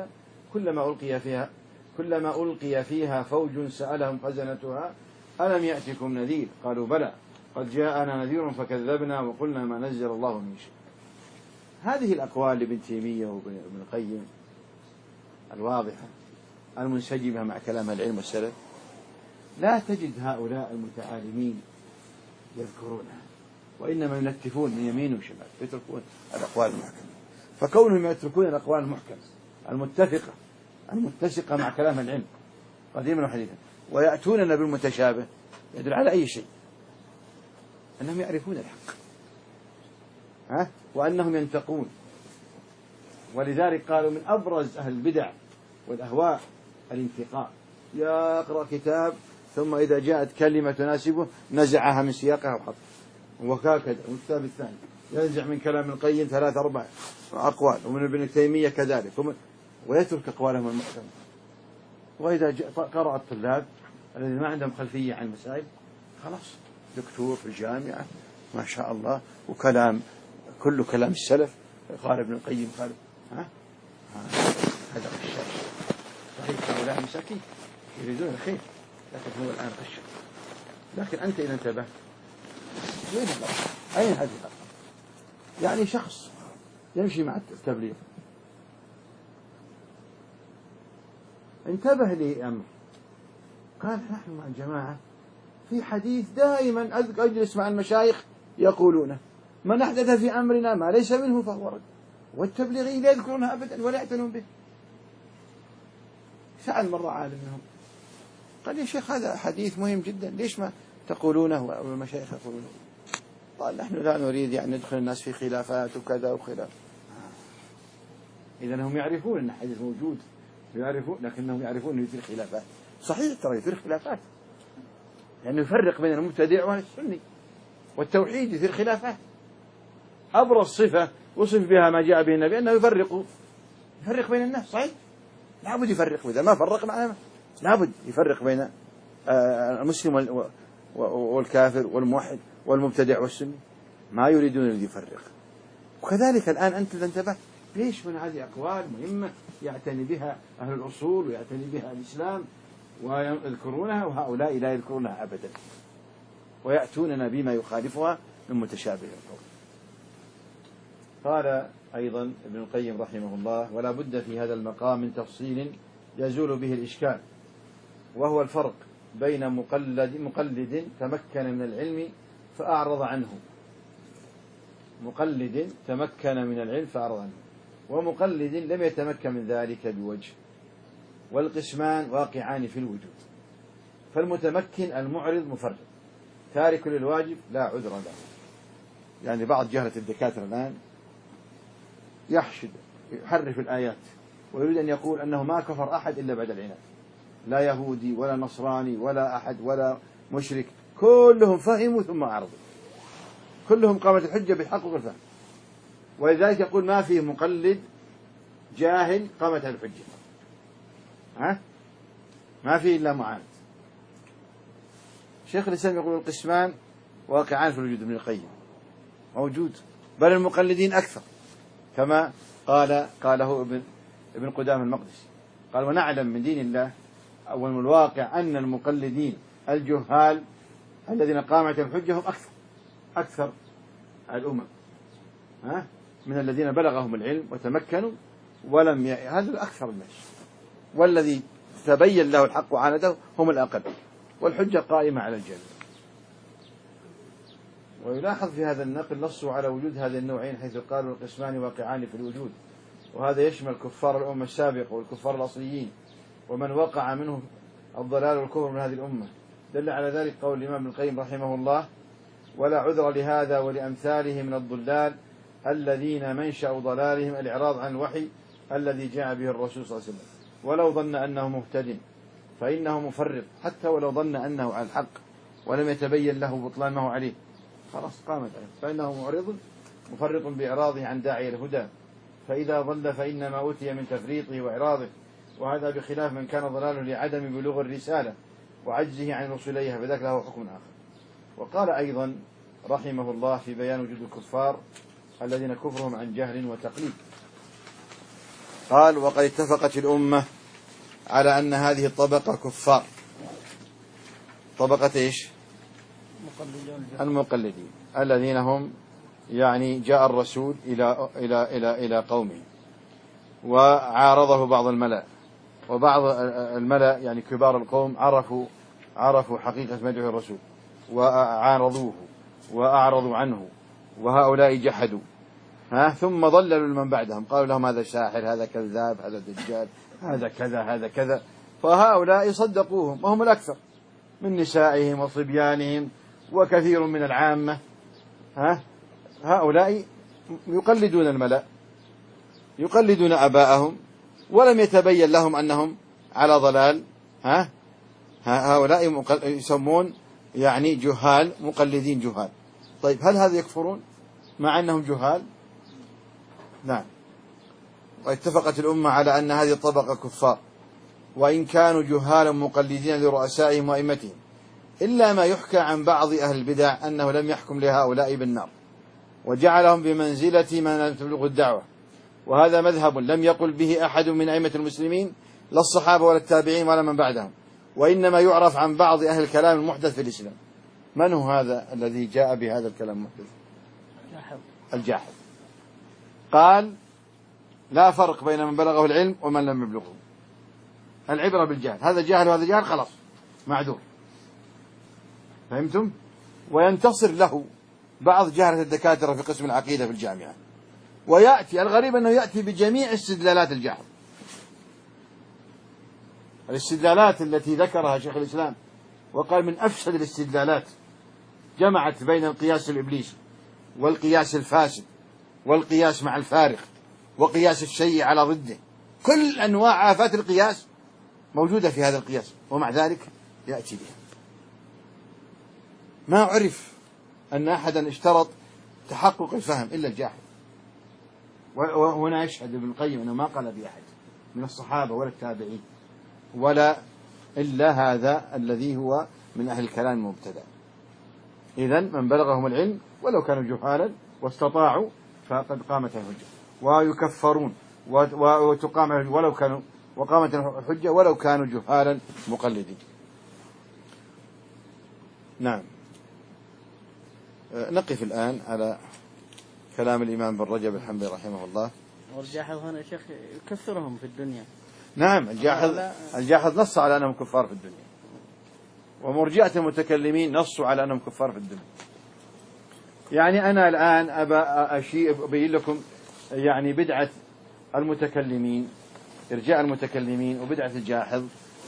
كلما ألقي فيها فوج سألهم خزنتها ألم يأتكم نذير قالوا بلى قد جاءنا نذير فكذبنا وقلنا ما نزل الله من شيء. هذه الأقوال لابن تيمية وابن القيم الواضحة المنسجمة مع كلام العلم والسلف لا تجد هؤلاء المتعالمين يذكرونها، وإنما ينتفون من يمين وشمال يتركون الأقوال المحكمة. فكونهم يتركون الأقوال المحكمة المتسقة مع كلام العلم قديما وحديثا ويأتوننا بالمتشابه يدل على أي شيء؟ أنهم يعرفون الحق وأنهم ينتقون. ولذلك قالوا من أبرز أهل البدع والأهواء الانتقاء، يقرأ كتاب ثم إذا جاءت كلمة تناسبه نزعها من سياقها وحطها، وهكذا. والكتاب الثاني ينزع من كلام القيم 3-4 أقوال، ومن ابن تيمية كذلك، ويترك أقوالهم المحكمة. وإذا قرأ الطلاب الذين ما عندهم خلفية عن المسائل خلاص دكتور في الجامعة ما شاء الله وكلام كله كلام السلف، قال ابن القيم قال هذا غشاش. صحيح هؤلاء مساكين يريدون الخير لكن هو الآن غشاش. لكن أنت إذا انتبهت وين الله؟ أين هذه الأرض؟ يعني شخص يمشي مع التبليغ انتبه لأمر، قال نحن مع الجماعة في حديث دائما أجلس مع المشايخ يقولونه من أحدث في أمرنا ما ليس منه فهو رد، والتبليغيين لا يذكرونها أبدا ولا يعتنون به. سأل مرة عالم منهم قال يا شيخ هذا حديث مهم جدا ليش ما تقولونه والمشايخ يقولونه؟ قال نحن لا نريد يعني ندخل الناس في خلافات وكذا وخلاف. إذا هم يعرفون أن الحديث موجود يعرفون، لكنهم يعرفون أنه يثير خلافات. صحيح ترى يثير خلافات لأنه يفرق بين المبتدع والسني، والتوحيد يثير خلافات. أبرز صفة وصف بها ما جاء به النبي أنه يفرق بين الناس. صحيح لابد يفرق، إذا ما فرق معنا لابد يفرق بين المسلم والكافر والموحد والمبتدع والسني، ما يريدون أن يفرق. وكذلك الآن أنت إذا انتبهت ليش من هذه أقوال مهمة يعتني بها أهل الأصول ويعتني بها الإسلام ويذكرونها، وهؤلاء لا يذكرونها أبدا ويأتوننا بما يخالفها من متشابه القول. قال أيضا ابن القيم رحمه الله ولا بد في هذا المقام من تفصيل يزول به الإشكال، وهو الفرق بين مقلد تمكن من العلم فأعرض عنه، مقلد تمكن من العلم فأعرض عنه، ومقلد لم يتمكن من ذلك بوجه، والقسمان واقعان في الوجود. فالمتمكن المعرض مفرط تارك للواجب لا عذر له. يعني بعض جهلة الدكاترة الآن يحرف الآيات ويريد أن يقول أنه ما كفر أحد إلا بعد العناد، لا يهودي ولا نصراني ولا أحد ولا مشرك، كلهم فهموا ثم أعرضوا، كلهم قامت الحجة بالحق والفهم. ولذلك يقول ما فيه مقلد جاهل قامت الحجة، ما فيه إلا معاند. شيخ الإسلام يقول القسمان واقعان في الوجود، ابن القيم موجود، بل المقلدين أكثر كما قاله ابن قدامة المقدسي، قال ونعلم من دين الله أو من الواقع أن المقلدين الجهال الذين قامت الحجة هم أكثر الأمم من الذين بلغهم العلم وتمكنوا ولم هذا أكثر الناس، والذي تبين له الحق وعانده هم الأقل، والحجة قائمة على الجميع. ويلاحظ في هذا النقل نصوا على وجود هذه النوعين حيث قالوا القسمان واقعان في الوجود، وهذا يشمل كفار الأمة السابقة والكفار الأصليين ومن وقع منه الضلال والكفر من هذه الأمة. دل على ذلك قول الإمام ابن القيم رحمه الله ولا عذر لهذا ولأمثاله من الضلال الذين منشأ ضلالهم الإعراض عن الوحي الذي جاء به الرسول صلى الله عليه وسلم، ولو ظن أنه مهتد فإنه مفرط، حتى ولو ظن أنه على الحق ولم يتبين له بطلان ما هو عليه خلاص قامت عليه، فإنه معرض مفرط بإعراضه عن داعي الهدى فإذا ضل فإنما أوتي من تفريطه وإعراضه، وهذا بخلاف من كان ضلاله لعدم بلوغ الرسالة وعجزه عن الوصول إليها، فذاك له حكم آخر. وقال أيضا رحمه الله في بيان وجود الكفار الذين كفرهم عن جهل وتقليد، قال: وقد اتفقت الأمة على أن هذه الطبقة كفار. طبقة إيش؟ المقلدين الذين هم يعني جاء الرسول إلى قومه وعارضه بعض الملأ، وبعض الملأ يعني كبار القوم عرفوا حقيقة مدعو الرسول وعارضوه وأعرضوا عنه، وهؤلاء جحدوا، ثم ضللوا من بعدهم، قالوا لهم هذا ساحر، هذا كذاب، هذا دجال، هذا كذا، هذا كذا، فهؤلاء صدقوهم وهم الأكثر من نسائهم وصبيانهم وكثير من العامة. هؤلاء يقلدون الملأ، يقلدون أباءهم، ولم يتبين لهم أنهم على ضلال. هؤلاء يسمون يعني جهال، مقلدين جهال. طيب هل هذا يكفرون مع أنهم جهال؟ نعم. واتفقت الأمة على أن هذه الطبقة كفار، وإن كانوا جهالا مقلدين لرؤسائهم وأئمتهم، إلا ما يحكى عن بعض أهل البدع أنه لم يحكم لهؤلاء بالنار وجعلهم بمنزلة من لم تبلغ الدعوة، وهذا مذهب لم يقل به أحد من أئمة المسلمين، لا الصحابة ولا التابعين ولا من بعدهم، وإنما يعرف عن بعض أهل الكلام المحدث في الإسلام. من هو هذا الذي جاء بهذا الكلام المحدث؟ الجاحظ. قال: لا فرق بين من بلغه العلم ومن لم يبلغه، العبرة بالجهل، هذا جاهل وهذا جاهل، خلاص معذور. فهمتم؟ وينتصر له بعض جهلة الدكاترة في قسم العقيدة في الجامعة، ويأتي الغريب أنه يأتي بجميع استدلالات الجهل، الاستدلالات التي ذكرها شيخ الإسلام وقال من أفسد الاستدلالات، جمعت بين القياس الإبليسي والقياس الفاسد والقياس مع الفارق وقياس الشيء على ضده، كل أنواع آفات القياس موجودة في هذا القياس، ومع ذلك يأتي بها. ما عرف أن أحدا اشترط تحقق الفهم إلا الجاحظ. وهنا يشهد ابن القيم أنه ما قال بأحد من الصحابة ولا التابعين ولا إلا هذا الذي هو من أهل الكلام المبتدع. إذن من بلغهم العلم ولو كانوا جهالا واستطاعوا فقد قامت الحجة، ويكفرون وتقام ولو كانوا، وقامت الحجة ولو كانوا جهالا مقلدين. نعم. نقف الآن على كلام الإمام بن رجب الحنبلي رحمه الله. والجاحظ هنا شيخ يكفرهم في الدنيا. نعم، الجاحظ نص على أنهم كفار في الدنيا، ومرجئة المتكلمين نصوا على أنهم كفار في الدنيا. يعني أنا الآن أبين لكم يعني بدعة المتكلمين، إرجاء المتكلمين وبدعة الجاحظ،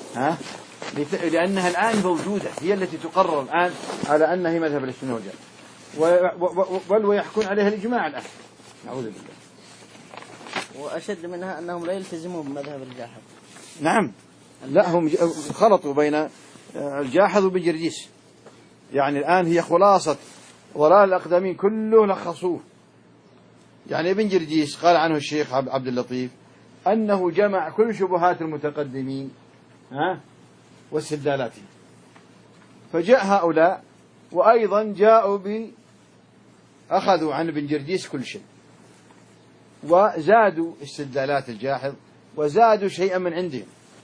لأنها الآن موجودة، هي التي تقرر الآن على أنها مذهب السنة والجماعة، بل ويحكون عليها الإجماع الآن. نعوذ بالله. وأشد منها أنهم لا يلتزمون بمذهب الجاحظ. نعم، لا هم خلطوا بين الجاحظ وبجرجيس. يعني الآن هي خلاصة ضلال الأقدمين كله لخصوه. يعني ابن جرجيس قال عنه الشيخ عبد اللطيف أنه جمع كل شبهات المتقدمين واستدلالاتهم، فجاء هؤلاء وأيضا جاءوا أخذوا عن ابن جرجيس كل شيء، وزادوا استدلالات الجاحظ وزادوا شيئا من عندهم.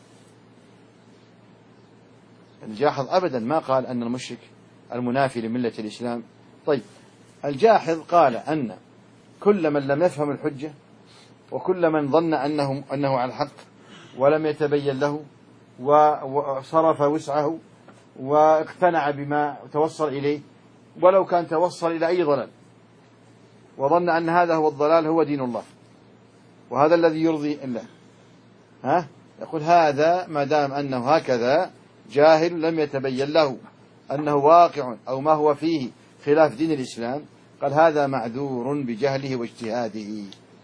الجاحظ أبدا ما قال أن المشرك المنافي لملة الإسلام. طيب، الجاحظ قال أن كل من لم يفهم الحجة وكل من ظن أنه على الحق ولم يتبين له وصرف وسعه واقتنع بما توصل إليه ولو كان توصل إلى أي ضلال وظن أن هذا هو الضلال هو دين الله وهذا الذي يرضي الله، يقول هذا ما دام أنه هكذا جاهل لم يتبين له أنه واقع أو ما هو فيه خلاف دين الإسلام، قال هذا معذور بجهله واجتهاده،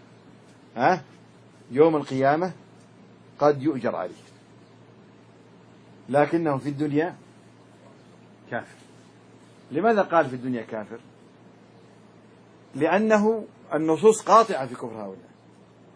يوم القيامة قد يؤجر عليه، لكنه في الدنيا كافر. لماذا قال في الدنيا كافر؟ لأنه النصوص قاطعة في كفر هؤلاء،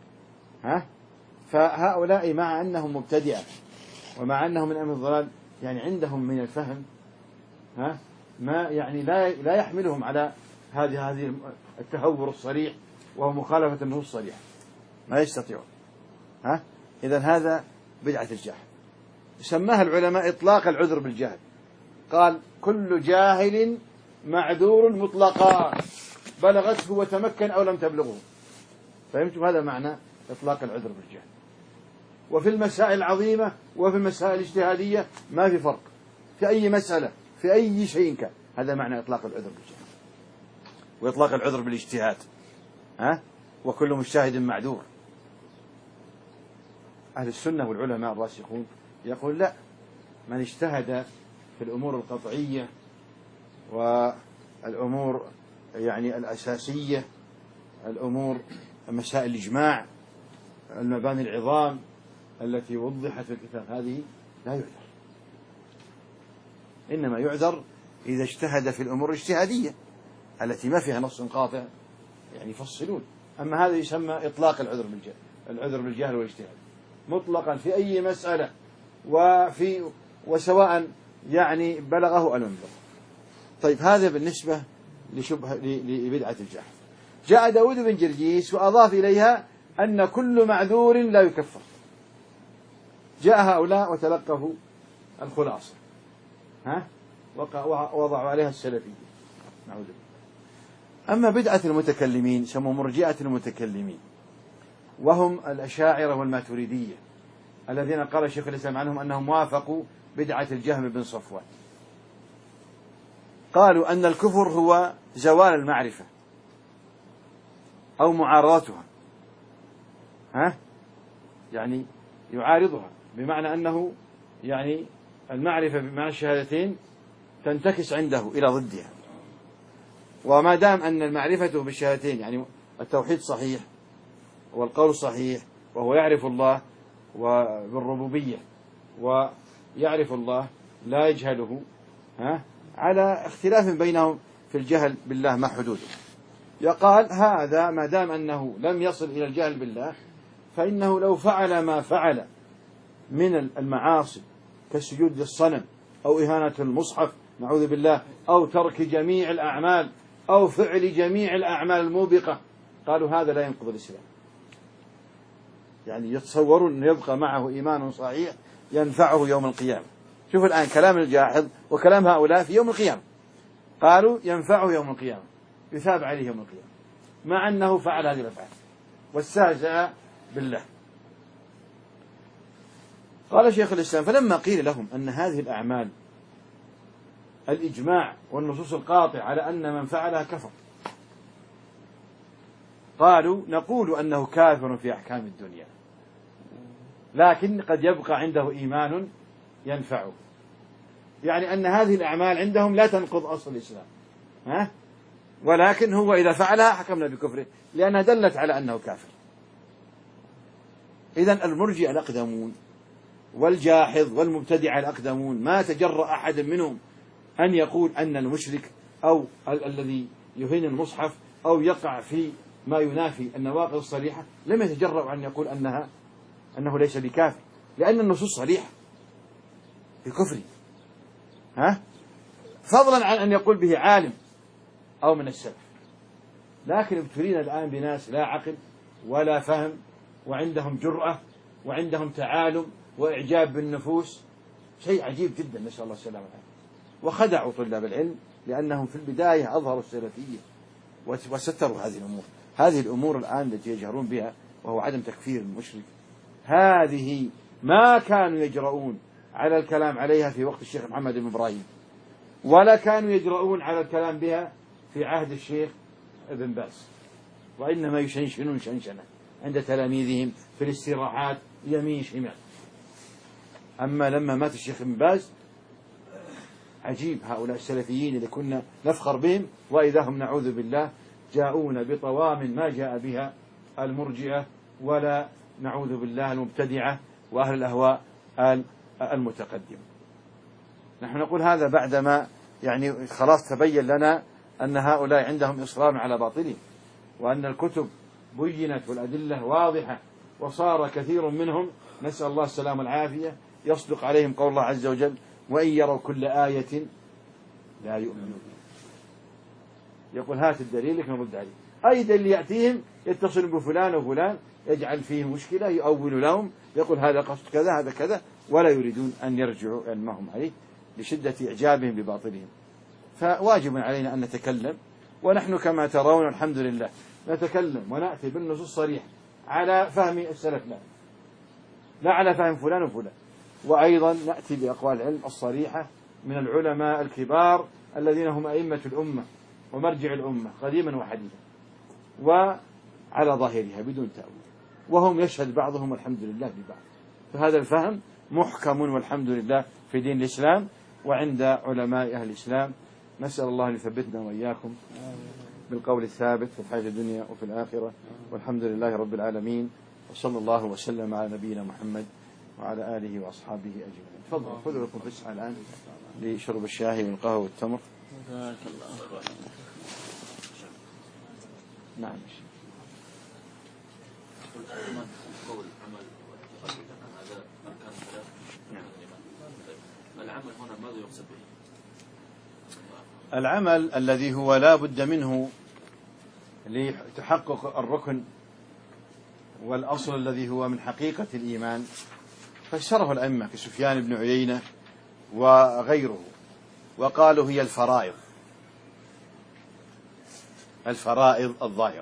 فهؤلاء مع أنهم مبتدئة ومع أنهم من أهل الضلال يعني عندهم من الفهم ما يعني لا يحملهم على هذه التهور الصريح وهو مخالفة النصوص الصريحة، ما يستطيعون. إذن هذا بدعة الجهل، سماها العلماء إطلاق العذر بالجهل. قال كل جاهل معذور مطلقا بلغته وتمكن أو لم تبلغه. فهمتم؟ هذا معنى إطلاق العذر بالجهل. وفي المسائل العظيمة وفي المسائل الاجتهادية ما في فرق، في أي مسألة في أي شيء كان، هذا معنى إطلاق العذر بالجهل وإطلاق العذر بالاجتهاد. وكل مجتهد معذور. أهل السنة والعلماء الراسخون يقول لا، من اجتهد في الأمور القطعية والأمور يعني الأساسية، الأمور مسائل الإجماع، المباني العظام التي وضحت في الكتاب، هذه لا يعذر، إنما يعذر إذا اجتهد في الأمور الاجتهادية التي ما فيها نص قاطع يعني يفصلون. أما هذا يسمى إطلاق العذر بالجهل والاجتهاد مطلقا في أي مسألة وسواء يعني بلغه أو لم يبلغه. طيب هذا بالنسبة لبدعة الجهل. جاء داود بن جرجيس وأضاف إليها أن كل معذور لا يكفر. جاء هؤلاء وتلقفوا الخلاصة ووضعوا عليها السلفية، نعوذ بالله. أما بدعة المتكلمين سموا مرجئة المتكلمين، وهم الأشاعرة والماتريدية الذين قال شيخ الإسلام عنهم أنهم وافقوا بدعة الجهم بن صفوان. قالوا أن الكفر هو زوال المعرفة أو معارضتها، يعني يعارضها، بمعنى أنه يعني المعرفة بمعنى الشهادتين تنتكس عنده إلى ضدها. وما دام أن المعرفة بالشهادتين يعني التوحيد صحيح والقول صحيح، وهو يعرف الله وبالربوبية ويعرف الله لا يجهله، على اختلاف بينهم في الجهل بالله ما حدوده. يقال هذا ما دام أنه لم يصل إلى الجهل بالله، فإنه لو فعل ما فعل من المعاصي كالسجود للصنم أو إهانة المصحف نعوذ بالله، أو ترك جميع الأعمال أو فعل جميع الأعمال الموبقة، قالوا هذا لا ينقض الإسلام. يعني يتصورون أن يبقى معه إيمان صحيح ينفعه يوم القيامة. شوف الآن كلام الجاحظ وكلام هؤلاء في يوم القيامة، قالوا ينفعه يوم القيامة، يثاب عليه يوم القيامة، مع أنه فعل هذه الأفعال واستهزأ بالله. قال شيخ الإسلام فلما قيل لهم أن هذه الأعمال الإجماع والنصوص القاطع على أن من فعلها كفر، قالوا نقول أنه كافر في أحكام الدنيا، لكن قد يبقى عنده إيمان ينفعه. يعني أن هذه الأعمال عندهم لا تنقض أصل الإسلام، ولكن هو إذا فعلها حكمنا بكفره لأنها دلت على أنه كافر. إذن المرجئة الأقدمون والجاحظ والمبتدع الأقدمون ما تجرأ أحد منهم أن يقول أن المشرك أو الذي يهين المصحف أو يقع في ما ينافي النواقض الصريحة لم يتجرأ أن يقول أنه ليس بكافر، لأن النصوص صريحة في كفره، فضلا عن أن يقول به عالم أو من السلف. لكن ابتلينا الآن بناس لا عقل ولا فهم، وعندهم جرأة وعندهم تعالم وإعجاب بالنفوس، شيء عجيب جدا، نسأل الله السلامة والعافية. وخدعوا طلاب العلم لأنهم في البداية أظهروا السلفية وستروا هذه الأمور. هذه الأمور الآن التي يجهرون بها وهو عدم تكفير المشرك، هذه ما كانوا يجرؤون على الكلام عليها في وقت الشيخ محمد بن إبراهيم، ولا كانوا يجرؤون على الكلام بها في عهد الشيخ ابن باز، وإنما يشنشنون شنشنة عند تلاميذهم في الاستراحات يمين شمال. أما لما مات الشيخ ابن باز عجيب، هؤلاء السلفيين اللي كنا نفخر بهم وإذا هم نعوذ بالله جاءون بطوام ما جاء بها المرجئة ولا نعوذ بالله المبتدعة وأهل الأهواء المتقدم. نحن نقول هذا بعدما يعني خلاص تبين لنا أن هؤلاء عندهم إصرار على باطلهم، وأن الكتب بينت والأدلة واضحة وصار كثير منهم نسأل الله السلامة والعافية يصدق عليهم قول الله عز وجل وإن يروا كل آية لا يؤمنون. يقول هات الدليل لك نرد عليه. أي دليل يأتيهم يتصل بفلان وفلان يجعل فيه مشكلة يؤول لهم يقول هذا قصد كذا هذا كذا، ولا يريدون أن يرجعوا علمهم عليه لشدة إعجابهم بباطلهم. فواجب علينا أن نتكلم، ونحن كما ترون الحمد لله نتكلم ونأتي بالنصوص الصريحة على فهم السلف، لا على فهم فلان وفلان. وأيضا نأتي بأقوال العلم الصريحة من العلماء الكبار الذين هم أئمة الأمة ومرجع الأمة قديما وحديثا، وعلى ظاهرها بدون تأويل، وهم يشهد بعضهم الحمد لله ببعض. فهذا الفهم محكم والحمد لله في دين الإسلام وعند علماء أهل الإسلام. نسأل الله أن يثبتنا وإياكم بالقول الثابت في الحياة الدنيا وفي الآخرة، والحمد لله رب العالمين، وصلى الله وسلم على نبينا محمد وعلى آله وأصحابه أجمعين. تفضلوا خذوا لكم فسحة الآن لشرب الشاي والقهوة والتمر. جزاك الله. نعم. العمل هنا ماذا يقصد به؟ العمل الذي هو لا بد منه لتحقق الركن والأصل الذي هو من حقيقة الإيمان، فسره الأئمة كسفيان بن عيينة وغيره وقالوا هي الفرائض الظاهرة،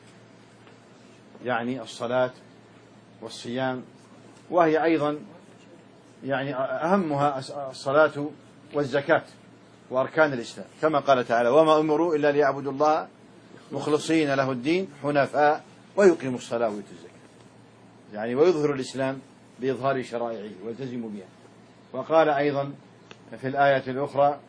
يعني الصلاة والصيام، وهي أيضا يعني أهمها الصلاة والزكاة وأركان الإسلام، كما قال تعالى وما أمروا إلا ليعبدوا الله مخلصين له الدين حنفاء ويقيموا الصلاة ويؤتوا الزكاة، يعني ويظهر الإسلام بإظهار شرائعه والتزموا بها. وقال أيضا في الآية الأخرى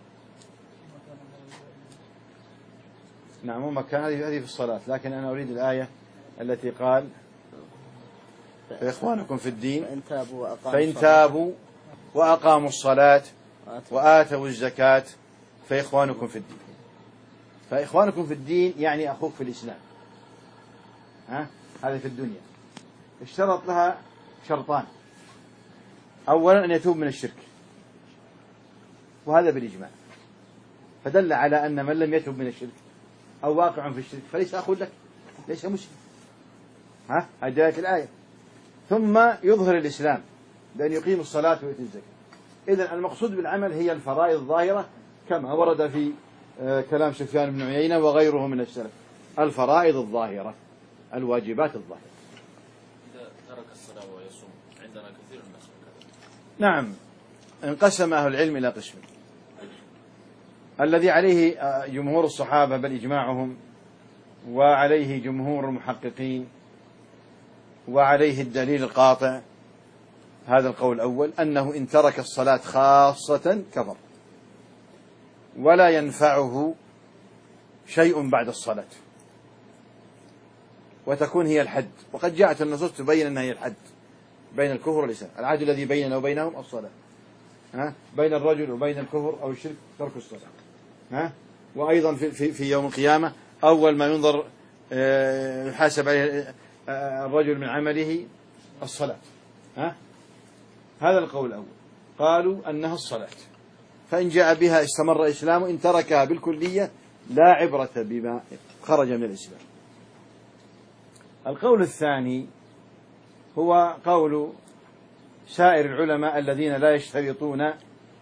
نعم مكان، هذه في الصلاة، لكن أنا أريد الآية التي قال فإخوانكم في الدين فإن تابوا وأقاموا الصلاة وآتوا الزكاة فإخوانكم في الدين. فإخوانكم في الدين يعني أخوك في الإسلام، هذا في الدنيا. اشترط لها شرطان: أولا أن يتوب من الشرك، وهذا بالإجماع، فدل على أن من لم يتوب من الشرك أو واقع في الشرك فليس أخو لك، ليس مسلم. هذه الآية. ثم يظهر الإسلام بأن يقيم الصلاة ويؤتي الزكاة. إذن المقصود بالعمل هي الفرائض الظاهرة كما ورد في كلام سفيان بن عيينة وغيره من السلف، الفرائض الظاهرة، الواجبات الظاهرة. إذا ترك الصلاة ويصوم عندنا كثير من الناس. نعم، انقسم أهل العلم إلى قسمين: الذي عليه جمهور الصحابة بل إجماعهم، وعليه جمهور المحققين، وعليه الدليل القاطع. هذا القول الأول، أنه إن ترك الصلاة خاصة كفر ولا ينفعه شيء بعد الصلاة، وتكون هي الحد. وقد جاءت النصوص تبين أنها هي الحد بين الكفر والإسلام. العهد الذي بيننا وبينهم الصلاة، بين الرجل وبين الكفر أو الشرك ترك الصلاة. وأيضا في يوم القيامة أول ما ينظر يحاسب عليه الرجل من عمله الصلاة. هذا القول الأول، قالوا أنها الصلاة، فإن جاء بها استمر إسلامه، إن تركها بالكلية لا عبرة بما خرج من الإسلام. القول الثاني هو قول سائر العلماء الذين لا يشترطون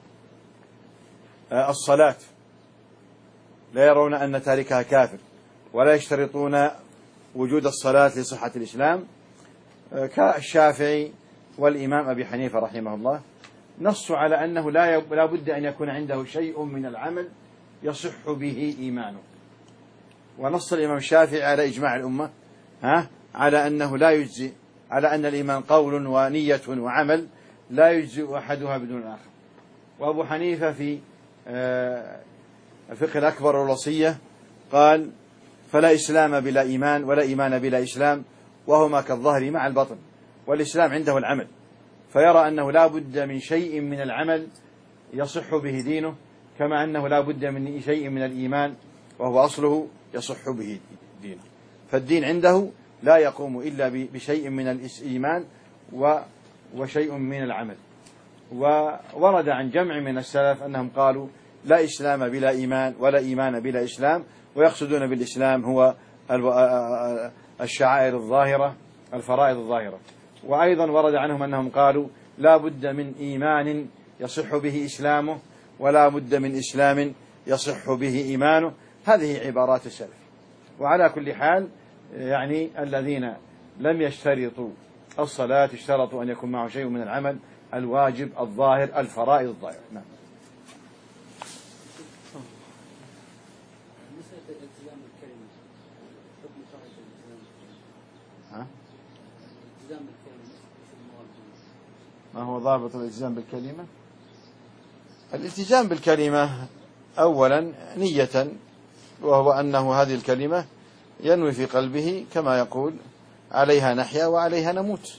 الصلاة، لا يرون أن تاركها كافر، ولا يشترطون وجود الصلاة لصحة الإسلام، كالشافعي والإمام أبي حنيفة رحمه الله، نصوا على أنه لا بد أن يكون عنده شيء من العمل يصح به إيمانه. ونص الإمام الشافعي على إجماع الأمة على أنه لا يجزي، على أن الإيمان قول ونية وعمل لا يجزي أحدها بدون الآخر. وأبو حنيفة في الفقه الأكبر والوصية قال فلا إسلام بلا إيمان ولا إيمان بلا إسلام، وهما كالظهر مع البطن، والإسلام عنده العمل، فيرى أنه لا بد من شيء من العمل يصح به دينه، كما أنه لا بد من شيء من الإيمان وهو أصله يصح به دينه. فالدين عنده لا يقوم إلا بشيء من الإيمان وشيء من العمل. وورد عن جمع من السلف أنهم قالوا لا إسلام بلا إيمان ولا إيمان بلا إسلام، ويقصدون بالإسلام هو الشعائر الظاهرة، الفرائض الظاهرة. وأيضا ورد عنهم أنهم قالوا لا بد من إيمان يصح به إسلامه ولا بد من إسلام يصح به إيمانه. هذه عبارات السلف. وعلى كل حال يعني الذين لم يشترطوا الصلاة اشترطوا أن يكون معه شيء من العمل الواجب الظاهر، الفرائض الظاهرة. نعم. ما هو ضابط الالتزام بالكلمة؟ الالتزام بالكلمة أولا نية، وهو أنه هذه الكلمة ينوي في قلبه كما يقول عليها نحيا وعليها نموت،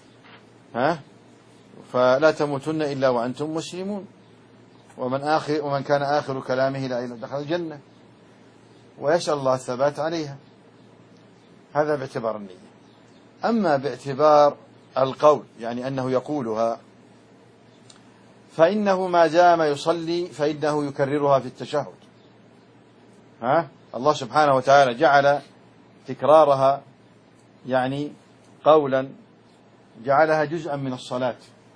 فلا تموتن إلا وأنتم مسلمون، ومن كان آخر كلامه لا إله إلا الله دخل الجنة، ويسأل الله الثبات عليها. هذا باعتبار النية. أما باعتبار القول يعني أنه يقولها، فإنه ما دام يصلي فإنه يكررها في التشهد. الله سبحانه وتعالى جعل تكرارها يعني قولا، جعلها جزءا من الصلاة،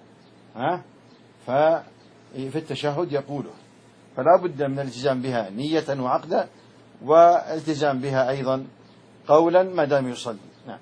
ففي التشهد يقولها، فلا بد من الالتزام بها نية وعقدا، والالتزام بها أيضا قولا ما دام يصلي. نعم.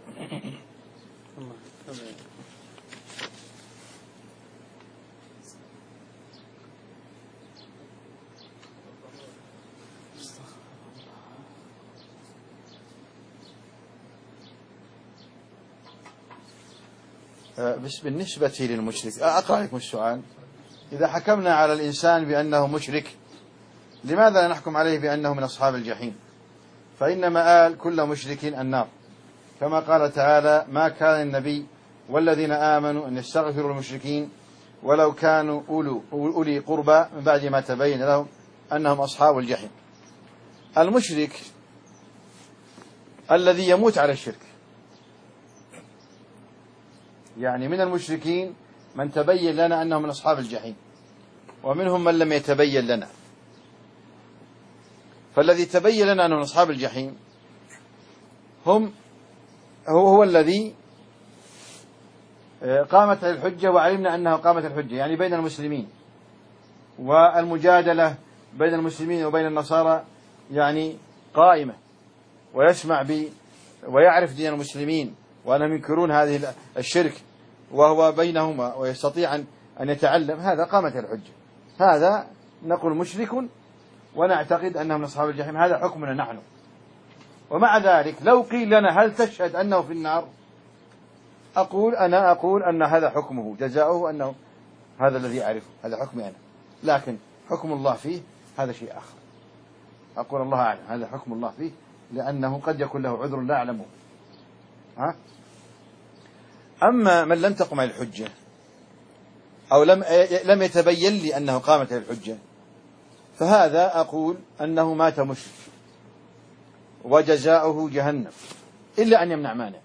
بس بالنسبة للمشرك أقرأ لكم السؤال: إذا حكمنا على الإنسان بأنه مشرك، لماذا لا نحكم عليه بأنه من أصحاب الجحيم؟ فإن مآل كل مشرك النار، كما قال تعالى: ما كان النبي والذين آمنوا أن يستغفروا للمشركين ولو كانوا أولي قربى من بعد ما تبين لهم أنهم أصحاب الجحيم. المشرك الذي يموت على الشرك، يعني من المشركين من تبين لنا أنهم من أصحاب الجحيم، ومنهم من لم يتبين لنا. فالذي تبين لنا أنه من أصحاب الجحيم هو الذي قامت الحجة وعلمنا أنها قامت الحجة، يعني بين المسلمين، والمجادلة بين المسلمين وبين النصارى يعني قائمة، ويسمع ويعرف دين المسلمين وأنهم ينكرون هذه الشرك، وهو بينهما ويستطيع أن يتعلم. هذا قامت الحجة، هذا نقول مشرك ونعتقد أنه من أصحاب الجحيم. هذا حكمنا نحن. ومع ذلك لو قيل لنا هل تشهد أنه في النار، أقول أن هذا حكمه جزاؤه، أنه هذا الذي أعرفه، هذا حكمي أنا. لكن حكم الله فيه هذا شيء آخر. أقول الله أعلم، هذا حكم الله فيه، لأنه قد يكون له عذر لا أعلمه. أما من لم تقم عليه الحجة أو لم يتبين لي أنه قامت عليه الحجة، فهذا أقول أنه مات مشرك وجزاؤه جهنم، إلا أن يمنع مانع،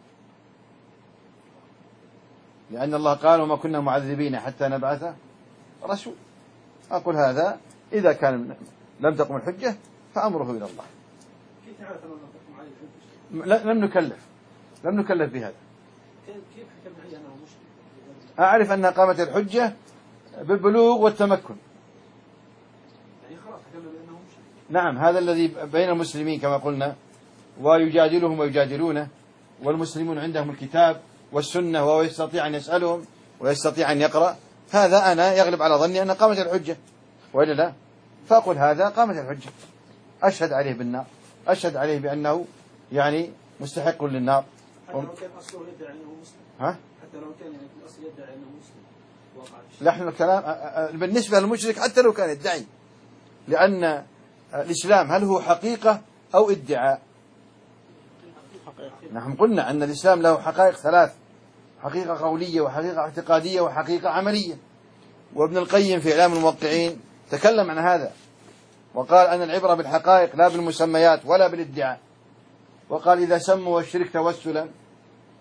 لأن الله قال: وما كنا معذبين حتى نبعث رسول. أقول هذا إذا كان لم تقم الحجة فأمره إلى الله. كيف تعرف أنه لم تقم عليه الحجة؟ لم نكلف بهذا. كيف حكمنا عليه أنه مشرك؟ أعرف أنها قامت الحجة بالبلوغ والتمكن. يعني خلاص حكمنا بأنه مشرك. نعم، هذا الذي بين المسلمين كما قلنا، ويجادلهم ويجادلونه، والمسلمون عندهم الكتاب والسنة، وهو يستطيع أن يسألهم ويستطيع أن يقرأ. هذا أنا يغلب على ظني أن قامت الحجة، وإلا لا، فأقول هذا قامت الحجة، أشهد عليه بالنار، أشهد عليه بأنه يعني مستحق للنار. حتى لو كان أصله يدعي أنه مسلم. حتى لو كان يعني في الأصل يدعي أنه مسلم. نحن الكلام بالنسبة للمشرك حتى لو كان يدعي، لأن الإسلام هل هو حقيقة أو ادعاء؟ نحن قلنا أن الإسلام له حقائق ثلاث: حقيقة قولية، وحقيقة اعتقادية، وحقيقة عملية. وابن القيم في إعلام الموقعين تكلم عن هذا، وقال أن العبرة بالحقائق لا بالمسميات ولا بالادعاء. وقال: إذا سموا الشرك توسلا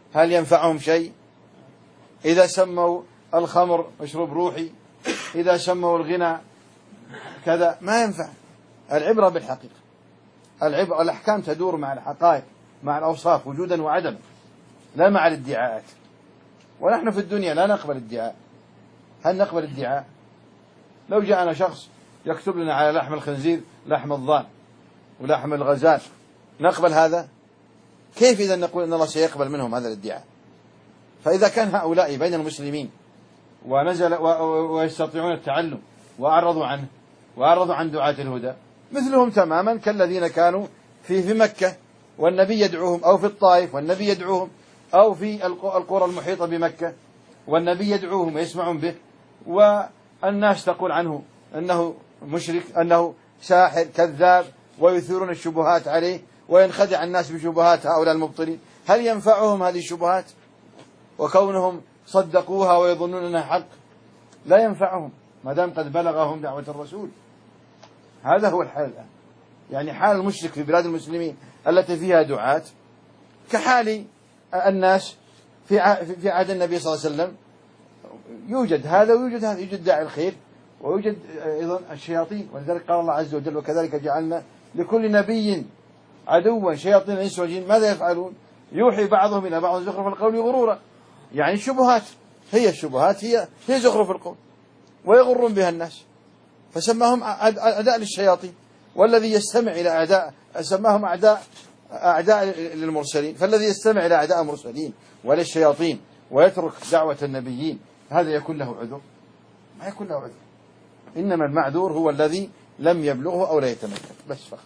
هل ينفعهم شيء؟ إذا سموا الخمر مشروب روحي، إذا سموا الغنى كذا، ما ينفع. العبرة بالحقيقة، الأحكام تدور مع الحقائق، مع الأوصاف وجودا وعدما، لا مع الادعاءات. ونحن في الدنيا لا نقبل ادعاء. هل نقبل ادعاء؟ لو جاءنا شخص يكتب لنا على لحم الخنزير لحم الضان ولحم الغزال، نقبل هذا؟ كيف إذا نقول أن الله سيقبل منهم هذا الادعاء؟ فإذا كان هؤلاء بين المسلمين ونزل ويستطيعون التعلم وأعرضوا عنه وأعرضوا عن دعاة الهدى، مثلهم تماما كالذين كانوا في مكة والنبي يدعوهم، أو في الطائف والنبي يدعوهم، أو في القرى المحيطة بمكة والنبي يدعوهم ويسمعون به، والناس تقول عنه أنه مشرك، أنه ساحر كذاب، ويثيرون الشبهات عليه وينخدع الناس بشبهات هؤلاء المبطلين. هل ينفعهم هذه الشبهات وكونهم صدقوها ويظنون أنها حق؟ لا ينفعهم ما دام قد بلغهم دعوة الرسول. هذا هو الحال الآن. يعني حال المشرك في بلاد المسلمين التي فيها دعاة كحال الناس في عهد النبي صلى الله عليه وسلم. يوجد هذا ويوجد هذا، يوجد داعي الخير ويوجد أيضا الشياطين. ولذلك قال الله عز وجل: وكذلك جعلنا لكل نبي عدوا شياطين الإنس والجن. ماذا يفعلون؟ يوحي بعضهم إلى بعض زخرف القول غرورا. يعني الشبهات، هي الشبهات هي زخرف القول ويغرون بها الناس، فسماهم أعداء للشياطين. والذي يستمع إلى أعداء سماهم أعداء للمرسلين. فالذي يستمع إلى أعداء المرسلين وللشياطين ويترك دعوة النبيين، هذا يكون له عذر؟ ما يكون له عذر. إنما المعذور هو الذي لم يبلغه أو لا يتمكن بس فقط.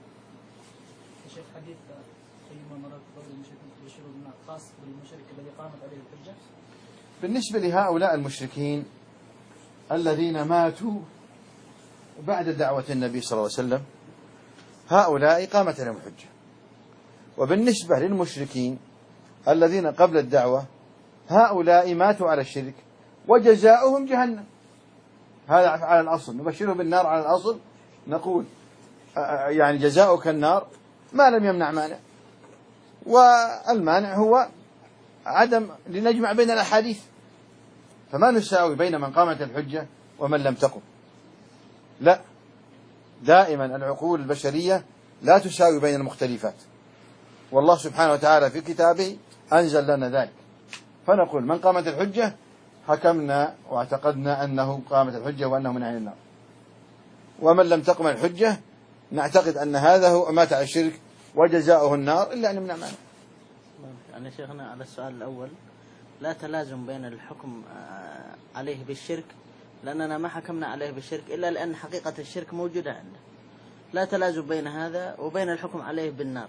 شيخ، حديث أيما مرات قول المشرك يبشر بالنار خاص بالمشرك الذي قامت عليه الحجة؟ بالنسبة لهؤلاء المشركين الذين ماتوا بعد دعوة النبي صلى الله عليه وسلم، هؤلاء قامت عليهم الحجة. وبالنسبة للمشركين الذين قبل الدعوة، هؤلاء ماتوا على الشرك وجزاؤهم جهنم. هذا على الأصل، نبشره بالنار على الأصل، نقول يعني جزاؤك النار ما لم يمنع مانع. والمانع هو عدم لنجمع بين الأحاديث، فما نساوي بين من قامت الحجة ومن لم تقم. لا، دائما العقول البشرية لا تساوي بين المختلفات، والله سبحانه وتعالى في كتابه أنزل لنا ذلك. فنقول من قامت الحجة حكمنا واعتقدنا أنه قامت الحجة وأنه من أهل النار، ومن لم تقم الحجة نعتقد أن هذا هو مات على الشرك وجزاؤه النار إلا أن يمنع مانع. يعني شيخنا على السؤال الأول، لا تلازم بين الحكم عليه بالشرك، لأننا ما حكمنا عليه بالشرك إلا لأن حقيقة الشرك موجودة عنده. لا تلازم بين هذا وبين الحكم عليه بالنار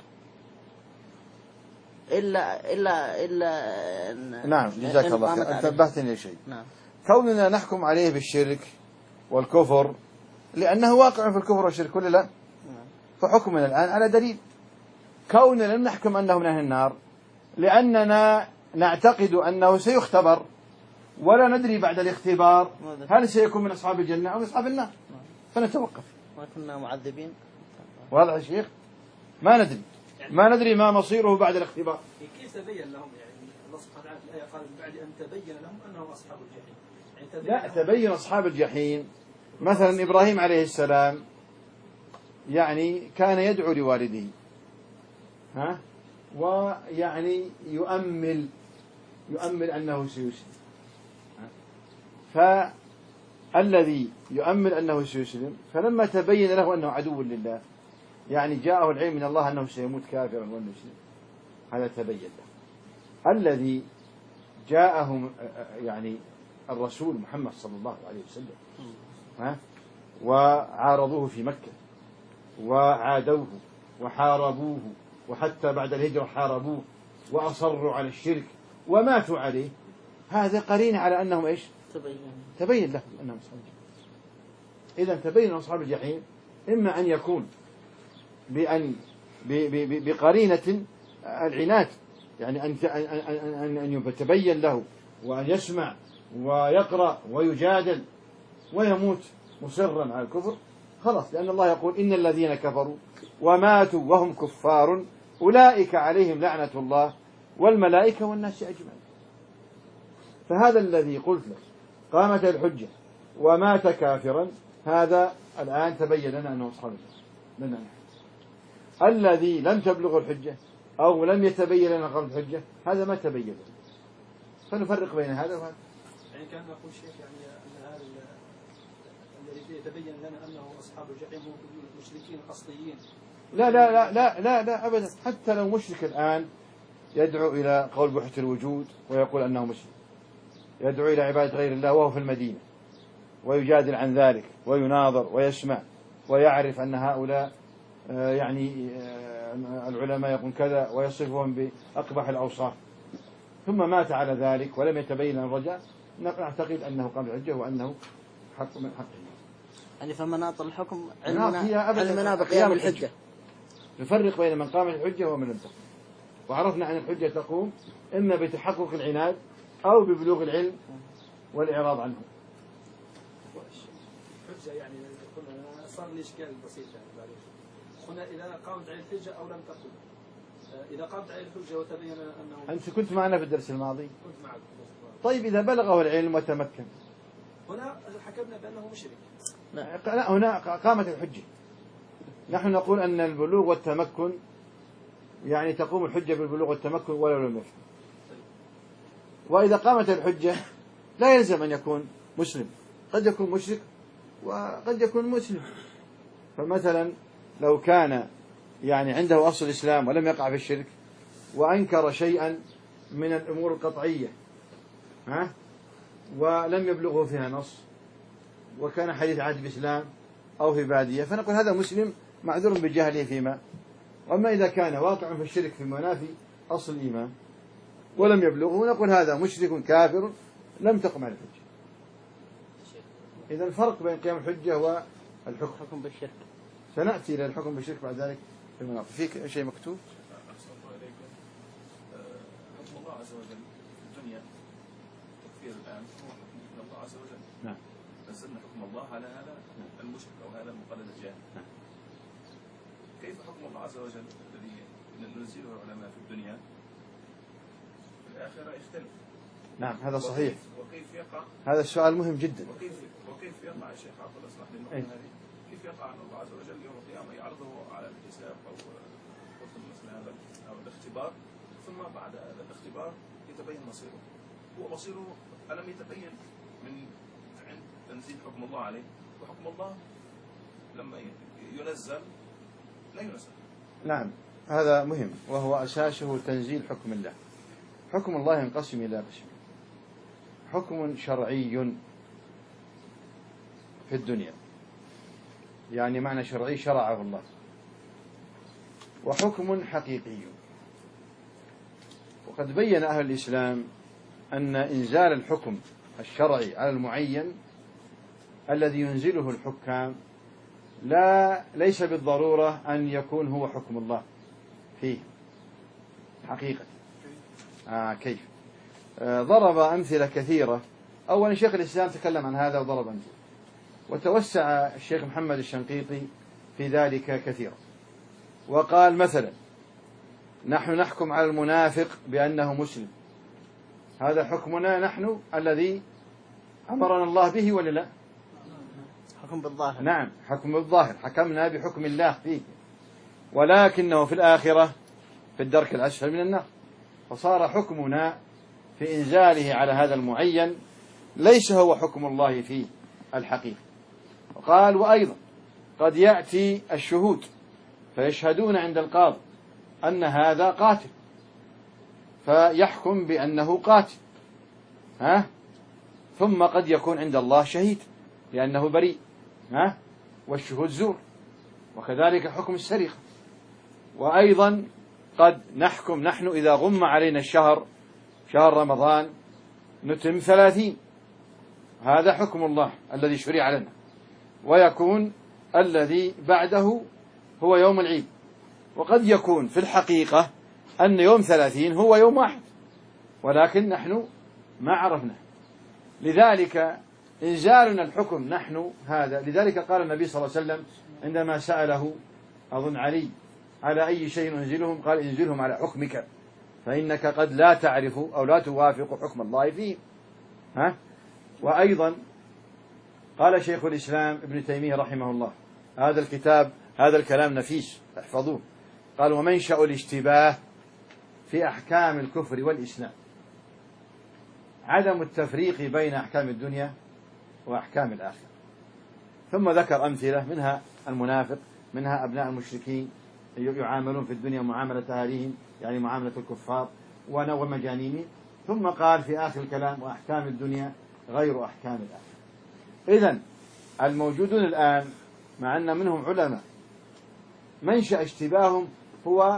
إلا نعم، جزاك الله خير، انتبهتني لشيء. نعم. كوننا نحكم عليه بالشرك والكفر لأنه واقع في الكفر والشرك ولا لا؟ فحكمنا الآن على دليل. كوننا لم نحكم أنه من أهل النار لأننا نعتقد أنه سيختبر ولا ندري بعد الاختبار هل سيكون من أصحاب الجنة أو من أصحاب النار، فنتوقف. ما كنا معذبين. واضح يا شيخ؟ ما ندري ما مصيره بعد الاختبار. كيف تبين لهم؟ يعني الله سبحانه وتعالى في الآية قال من بعد أن تبين لهم أنهم أصحاب الجحيم. يعني تبين أصحاب الجحيم. مثلا إبراهيم عليه السلام يعني كان يدعو لوالده، ويعني يؤمل أنه سيسلم. فالذي يؤمل أنه سيسلم، فلما تبين له أنه عدو لله، يعني جاءه العلم من الله أنه سيموت كافرا وأنه يسلم، هذا تبين له. الذي جاءه يعني الرسول محمد صلى الله عليه وسلم وعارضوه في مكة وعادوه وحاربوه، وحتى بعد الهجرة حاربوه وأصروا على الشرك وماتوا عليه، هذا قرين على أنهم إيش؟ تبين له أنهم أصحاب الجحيم. إذا تبين أصحاب الجحيم إما أن يكون بقرينة العناد، يعني أن يتبين له وأن يسمع ويقرأ ويجادل ويموت مصرا على الكفر، خلاص، لأن الله يقول إن الذين كفروا وماتوا وهم كفار أولئك عليهم لعنة الله والملائكة والناس أجمعين. فهذا الذي قلت لك قامت الحجة ومات كافرا، هذا الآن تبين لنا أنه أصحاب الجنة. الذي لم تبلغ الحجة أو لم يتبين لنا قبل الحجة هذا ما تبين لنا، فنفرق بين هذا وهذا. يعني كان نقول شيخ يعني أن هذا الذي يتبين لنا أنه أصحاب الجحيم هم مشركين أصليين. لا لا لا لا لا لا أبدا، حتى لو مشرك الآن يدعو إلى قول بحث الوجود ويقول أنه مشرك، يدعو إلى عبادة غير الله وهو في المدينة ويجادل عن ذلك ويناظر ويسمع ويعرف أن هؤلاء يعني العلماء يقول كذا ويصفهم بأقبح الأوصاف، ثم مات على ذلك ولم يتبين الرجاء، نعتقد أنه قام بالحجة وأنه حق من حقه. يعني فمناط الحكم علمنا بقيام الحجة. نفرق بين من قام الحجة ومن لم تقم، وعرفنا أن الحجة تقوم إما بتحقق العناد أو ببلوغ العلم والإعراض عنه. الحجة يعني صار لي إشكال بسيط يعني هنا إذا قامت عليه الحجة أو لم تقم، إذا قامت عليه الحجة وتبين أنه أنت كنت معنا في الدرس الماضي؟ كنت معك. طيب إذا بلغه العلم وتمكن هنا حكمنا بأنه مشرك. لا، هنا قامت الحجة. نحن نقول أن البلوغ والتمكن يعني تقوم الحجة بالبلوغ والتمكن ولو لم يفهم. وإذا قامت الحجة لا يلزم أن يكون مسلم، قد يكون مشرك وقد يكون مسلم. فمثلا لو كان يعني عنده أصل الإسلام ولم يقع في الشرك وأنكر شيئا من الأمور القطعية ولم يبلغه فيها نص وكان حديث عهد بالإسلام أو في بادية، فنقول هذا مسلم معذور بجهله فيما. وأما إذا كان واقع في الشرك في منافي أصل الإيمان ولم يبلغه نقول هذا مشرك كافر لم تقم على الحجة. إذا الفرق بين قيام الحجة والحكم بالشرك. سنأتي إلى الحكم بالشرك بعد ذلك في المناطق. فيك شيء مكتوب؟ أحسن الله إليكم. حكم الله عز وجل في الدنيا تكفير الآن هو حكم الله عز وجل. نعم. نزلنا حكم الله على هذا المشرك أو هذا المقلد الجاهل. نعم. كيف حكم الله عز وجل الذي ننزله العلماء في الدنيا في الآخرة يختلف؟ نعم هذا صحيح. وكيف يقع؟ هذا السؤال مهم جدا. وكيف يقع يا شيخ عبد الله اسمح لي النقطة هذه؟ كيف يقع أن الله عز وجل يوم القيامة يعرضه على الحساب أو مثل هذا أو الاختبار، ثم بعد هذا الاختبار يتبين مصيره؟ هو مصيره ألم يتبين من عند تنزيل حكم الله عليه، وحكم الله لما ينزل لا ينزل. نعم هذا مهم، وهو أساسه تنزيل حكم الله. حكم الله ينقسم إلى قسمين: حكم شرعي في الدنيا، يعني معنى شرعي شرعه الله، وحكم حقيقي. وقد بين أهل الإسلام أن إنزال الحكم الشرعي على المعين الذي ينزله الحكام ليس بالضرورة أن يكون هو حكم الله فيه حقيقة. كيف؟ ضرب أمثلة كثيرة. أولا شيخ الإسلام تكلم عن هذا وضرب أمثلة، وتوسع الشيخ محمد الشنقيطي في ذلك كثيرا، وقال مثلا: نحن نحكم على المنافق بأنه مسلم، هذا حكمنا نحن الذي أمرنا الله به ولا لا؟ حكم بالظاهر. نعم حكم بالظاهر، حكمنا بحكم الله فيه، ولكنه في الآخرة في الدرك الأسفل من النار، فصار حكمنا في إنزاله على هذا المعين ليس هو حكم الله في الحقيقة. وقال: وأيضا قد يأتي الشهود فيشهدون عند القاضي أن هذا قاتل، فيحكم بأنه قاتل، ثم قد يكون عند الله شهيد لأنه بريء، والشهود زور. وكذلك حكم السرقة. وأيضا قد نحكم نحن إذا غم علينا الشهر، شهر رمضان، نتم 30، هذا حكم الله الذي شرع لنا، ويكون الذي بعده هو يوم العيد. وقد يكون في الحقيقة أن يوم 30 هو يوم واحد، ولكن نحن ما عرفنا. لذلك إنزالنا الحكم نحن هذا. لذلك قال النبي صلى الله عليه وسلم عندما سأله أظن علي: على أي شيء أنزلهم؟ قال: انزلهم على حكمك فإنك قد لا تعرف أو لا توافق حكم الله فيه. وأيضا قال شيخ الإسلام ابن تيمية رحمه الله، هذا الكتاب هذا الكلام نفيس احفظوه، قال: ومنشأ الاشتباه في أحكام الكفر والإسلام عدم التفريق بين أحكام الدنيا وأحكام الآخرة. ثم ذكر أمثلة، منها المنافق، منها أبناء المشركين يعاملون في الدنيا معاملة أهاليهم، يعني معاملة الكفار ومجانينهم. ثم قال في آخر الكلام: وأحكام الدنيا غير أحكام الآخرة. إذن الموجودون الآن مع أن منهم علماء منشأ اشتباههم هو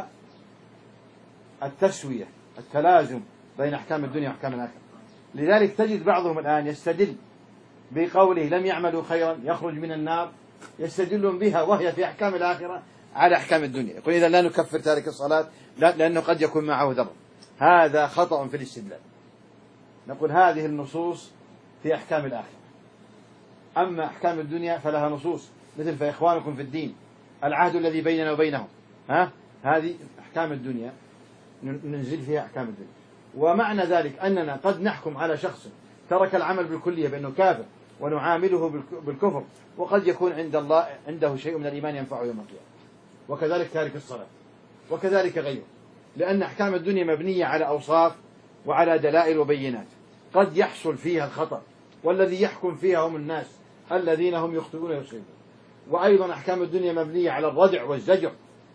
التسوية، التلازم بين أحكام الدنيا وأحكام الآخرة. لذلك تجد بعضهم الآن يستدل بقوله: لم يعملوا خيرا يخرج من النار، يستدلون بها وهي في أحكام الآخرة على أحكام الدنيا. يقول: إذا لا نكفر تارك الصلاة لأنه قد يكون معه ضرر. هذا خطأ في الاستدلال. نقول هذه النصوص في أحكام الآخرة، أما أحكام الدنيا فلها نصوص، مثل فإخوانكم في الدين، العهد الذي بيننا وبينهم، هذه أحكام الدنيا ننزل فيها أحكام الدنيا. ومعنى ذلك أننا قد نحكم على شخص ترك العمل بالكلية بأنه كافر ونعامله بالكفر، وقد يكون عند الله عنده شيء من الإيمان ينفعه يوم القيامة، وكذلك تارك الصلاة، وكذلك غيره، لأن أحكام الدنيا مبنية على أوصاف وعلى دلائل وبينات، قد يحصل فيها الخطأ، والذي يحكم فيها هم الناس الذين هم يخطئون ويصيبون. وأيضا أحكام الدنيا مبنية على الردع والزجر،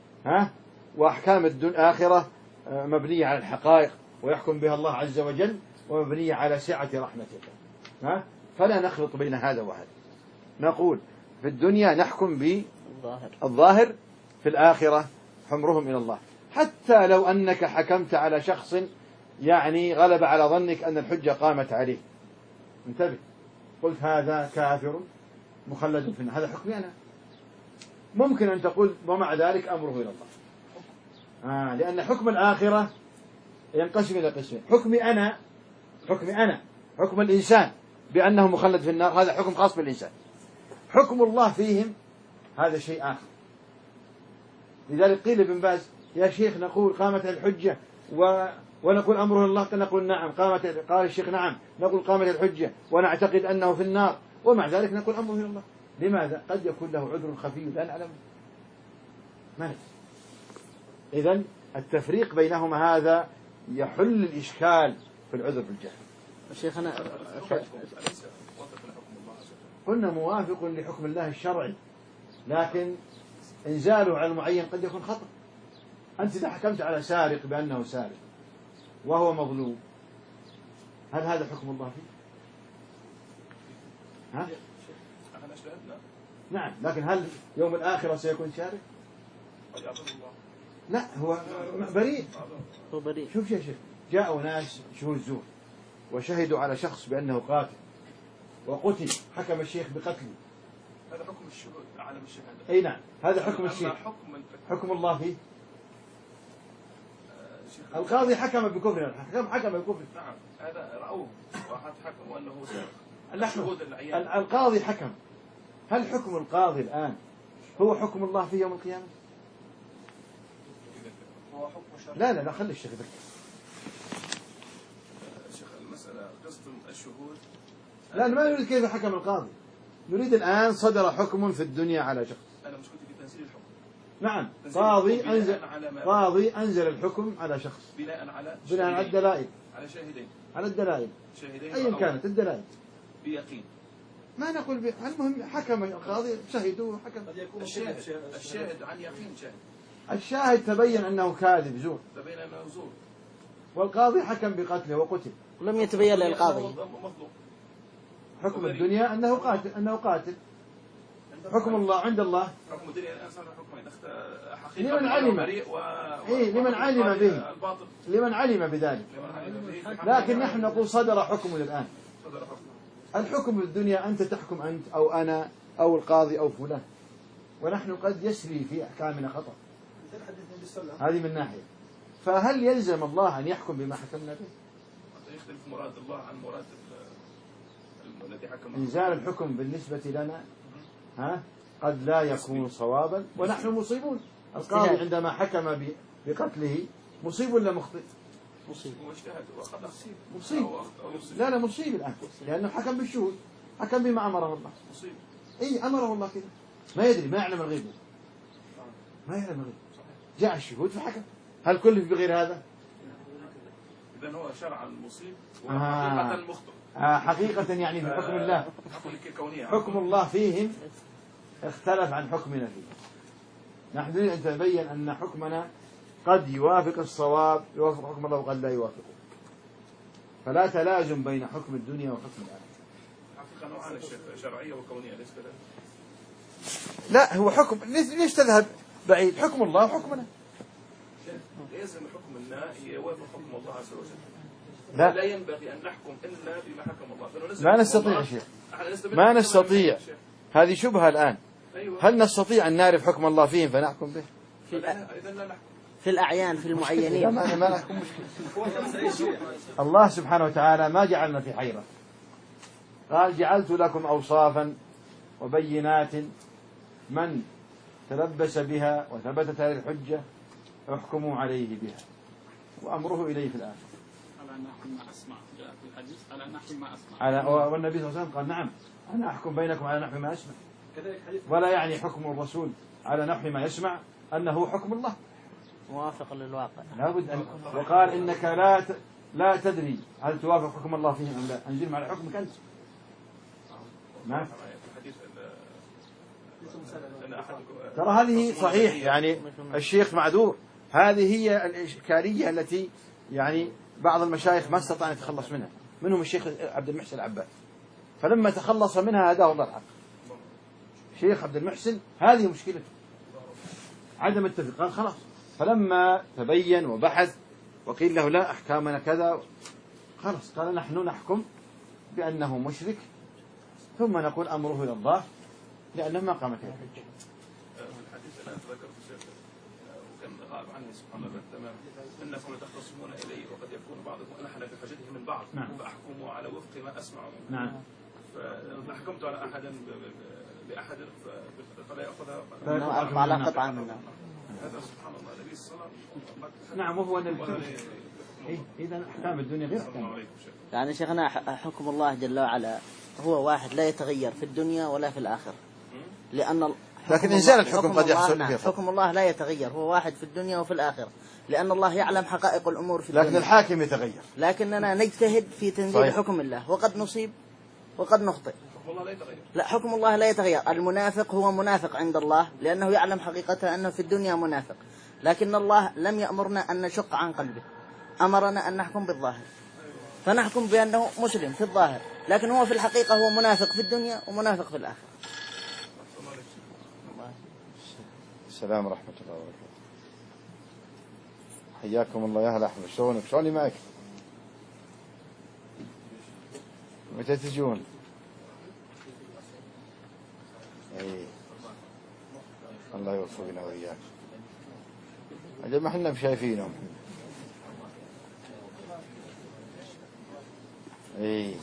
وأحكام الآخرة مبنية على الحقائق ويحكم بها الله عز وجل، ومبنية على سعة رحمته. فلا نخلط بين هذا وهذا. نقول في الدنيا نحكم بالظاهر، في الآخرة حمرهم إلى الله. حتى لو أنك حكمت على شخص يعني غلب على ظنك أن الحجة قامت عليه، انتبه، قلت هذا كافر مخلد في النار، هذا حكمي أنا. ممكن أن تقول ومع ذلك أمره إلى الله، لأن حكم الآخرة ينقسم إلى قسمين: حكمي أنا، حكم الإنسان بأنه مخلد في النار، هذا حكم خاص بالإنسان. حكم الله فيهم هذا شيء آخر. لذلك قيل ابن باز: يا شيخ نقول قامت الحجة ونقول أمره الله، نقول نعم. قال الشيخ: نعم، نقول قامت الحجة ونعتقد أنه في النار، ومع ذلك نقول أمره إلى الله. لماذا؟ قد يكون له عذر خفي لا نعلمه. إذن التفريق بينهما هذا يحل الإشكال في العذر بالجهل. شيخنا قلنا موافق لحكم الله الشرعي، لكن إنزاله على المعين قد يكون خطأ. أنت إذا حكمت على سارق بأنه سارق وهو مظلوم، هل هذا حكم الله فيه؟ نعم، لكن هل يوم الآخرة سيكون شارك؟ لا، هو بريء. شوف يا شيخ، جاءوا ناس شهود زور وشهدوا على شخص بأنه قاتل وقتل، حكم الشيخ بقتله. هذا حكم الشهود أعلم الشهادة. أي نعم، هذا حكم الشيخ. حكم الله فيه؟ القاضي حكم بكفر، حكم بكفر. نعم، هذا رأوه واحد حكم أنه سارق. القاضي حكم. هل حكم القاضي الآن هو حكم الله في يوم القيامة؟ هو حكم شرعي. لا خلي الشيخ ذكر. شيخ المسألة قسط الشهود. لا، ما نريد كيف حكم القاضي، نريد الآن صدر حكم في الدنيا على شخص. أنا مش كنت في تنزيل الحكم. نعم، قاضي أنزل الحكم على شخص بناء على الدلائل، على شاهدين، على الدلائل أيا كانت الدلائل، بيقين. ما نقول المهم حكم القاضي، شهدوا حكم. الشاهد عن يقين شاهد. الشاهد تبين أنه كاذب زور، تبين أنه زور، والقاضي حكم بقتله وقتل، لم يتبين للقاضي. حكم الدنيا أنه قاتل. حكم الله عند الله حكم الدنيا الآن صار حكمين، لمن علم به، لمن علم بذلك. لكن نحن نقول صدر حكم الآن. الحكم الدنيا أنت تحكم، أنت أو أنا أو القاضي أو فلان، ونحن قد يسري في أحكامنا خطأ. هذه من ناحية. فهل يلزم الله أن يحكم بما حكمنا به؟ يختلف مراد الله عن مراد الذي حكم. إنزال الحكم بالنسبة لنا قد لا يكون صوابا ونحن مصيبون. القاضي عندما حكم بقتله مصيب ولا مخطئ؟ مصيب. واجتهد وخطأ مصيب. أو يصيب. لا مصيب الآن، لأنه حكم بالشهود، حكم بما أمره الله. مصيب. أي أمره الله كذا، ما يدري، ما يعلم الغيب، ما يعلم الغيب، جاء الشهود فحكم. هل كلف بغير هذا؟ إذا هو شرعا مصيب وحقيقة مخطئ. حقيقة يعني في حكم الله، حكم الله فيهم اختلف عن حكمنا فيه. نحن نريد أن نتبين أن حكمنا قد يوافق الصواب، يوافق حكم الله وقد لا يوافقه، فلا تلازم بين حكم الدنيا وحكم الآخرة. حقيقة نوعان شرعية وكونية، ليس كذلك؟ لا، هو حكم، ليش تذهب بعيد؟ حكم الله وحكمنا. لازم حكمنا يوافق حكم الله عز وجل. لا, لا ينبغي أن نحكم إلا بما حكم الله. لا نستطيع يا شيخ، ما نستطيع. هذه شبهة الآن. أيوة. هل نستطيع أن نعرف حكم الله فيهم فنحكم به؟ في الأعيان، في المعينين. ما نحكم مشكلة. الله سبحانه وتعالى ما جعلنا في حيرة، قال جعلت لكم أوصافا وبينات، من تلبس بها وثبتت هذه الحجة احكموا عليه بها وأمره إليه في الآخر. على نحو ما أسمع، جاء في الحديث على نحو ما أسمع. والنبي صلى الله عليه وسلم قال نعم أنا أحكم بينكم على نحو ما أسمع. كذلك حديث ولا يعني حكم الرسول على نحو ما يسمع أنه حكم الله، موافق للواقع. لابد أن، وقال إنك لا تدري هل توافق حكم الله فيهم أم لا، أنزل على حكمك أنت. ما ترى هذه صحيح، يعني الشيخ معذور. هذه هي الإشكالية التي يعني بعض المشايخ ما استطاع أن يتخلص منها، منهم الشيخ عبد المحسن العباد، فلما تخلص منها هداه الله الحق. الشيخ عبد المحسن هذه مشكلته، عدم التفق، قال خلاص. فلما تبين وبحث وقيل له لا أحكامنا كذا، خلاص قال نحن نحكم بأنه مشرك، ثم نقول أمره إلى الله لأنه ما قامت به الحجة. الحديث الآن ذكرت الشيخ وكان غائب عني سبحان الله تمام، أنكم تختصمون إلي وقد يكون بعضكم ألحن في حجته من بعض. نعم. فأحكموا على وفق ما أسمع. نعم. فحكمت على أحد بأحد فلا يأخذها على قطعة منها. هذا سبحان الله النبي صلى الله عليه وسلم. نعم، وهو أن إذا أحكام الدنيا غير أحكام. يعني شيخنا حكم الله جل وعلا هو واحد لا يتغير في الدنيا ولا في الآخرة، لأن لكن إنزال الحكم قد يحصل به. حكم الله لا يتغير، هو واحد في الدنيا وفي الآخرة، لأن الله يعلم حقائق الأمور في الدنيا. لكن الحاكم يتغير، لكننا نجتهد في تنزيل حكم الله، وقد نصيب وقد نخطئ. لا، حكم الله لا يتغير. المنافق هو منافق عند الله لأنه يعلم حقيقته أنه في الدنيا منافق، لكن الله لم يأمرنا أن نشق عن قلبه، أمرنا أن نحكم بالظاهر، فنحكم بأنه مسلم في الظاهر، لكن هو في الحقيقة هو منافق في الدنيا ومنافق في الآخرة. السلام ورحمة الله وبركاته. حياكم الله يا أهل أحمد، شلونك؟ شلوني معك؟ متى تجون؟ اي الله يوفقنا وإياك. أجل ما احنا شايفينهم. اي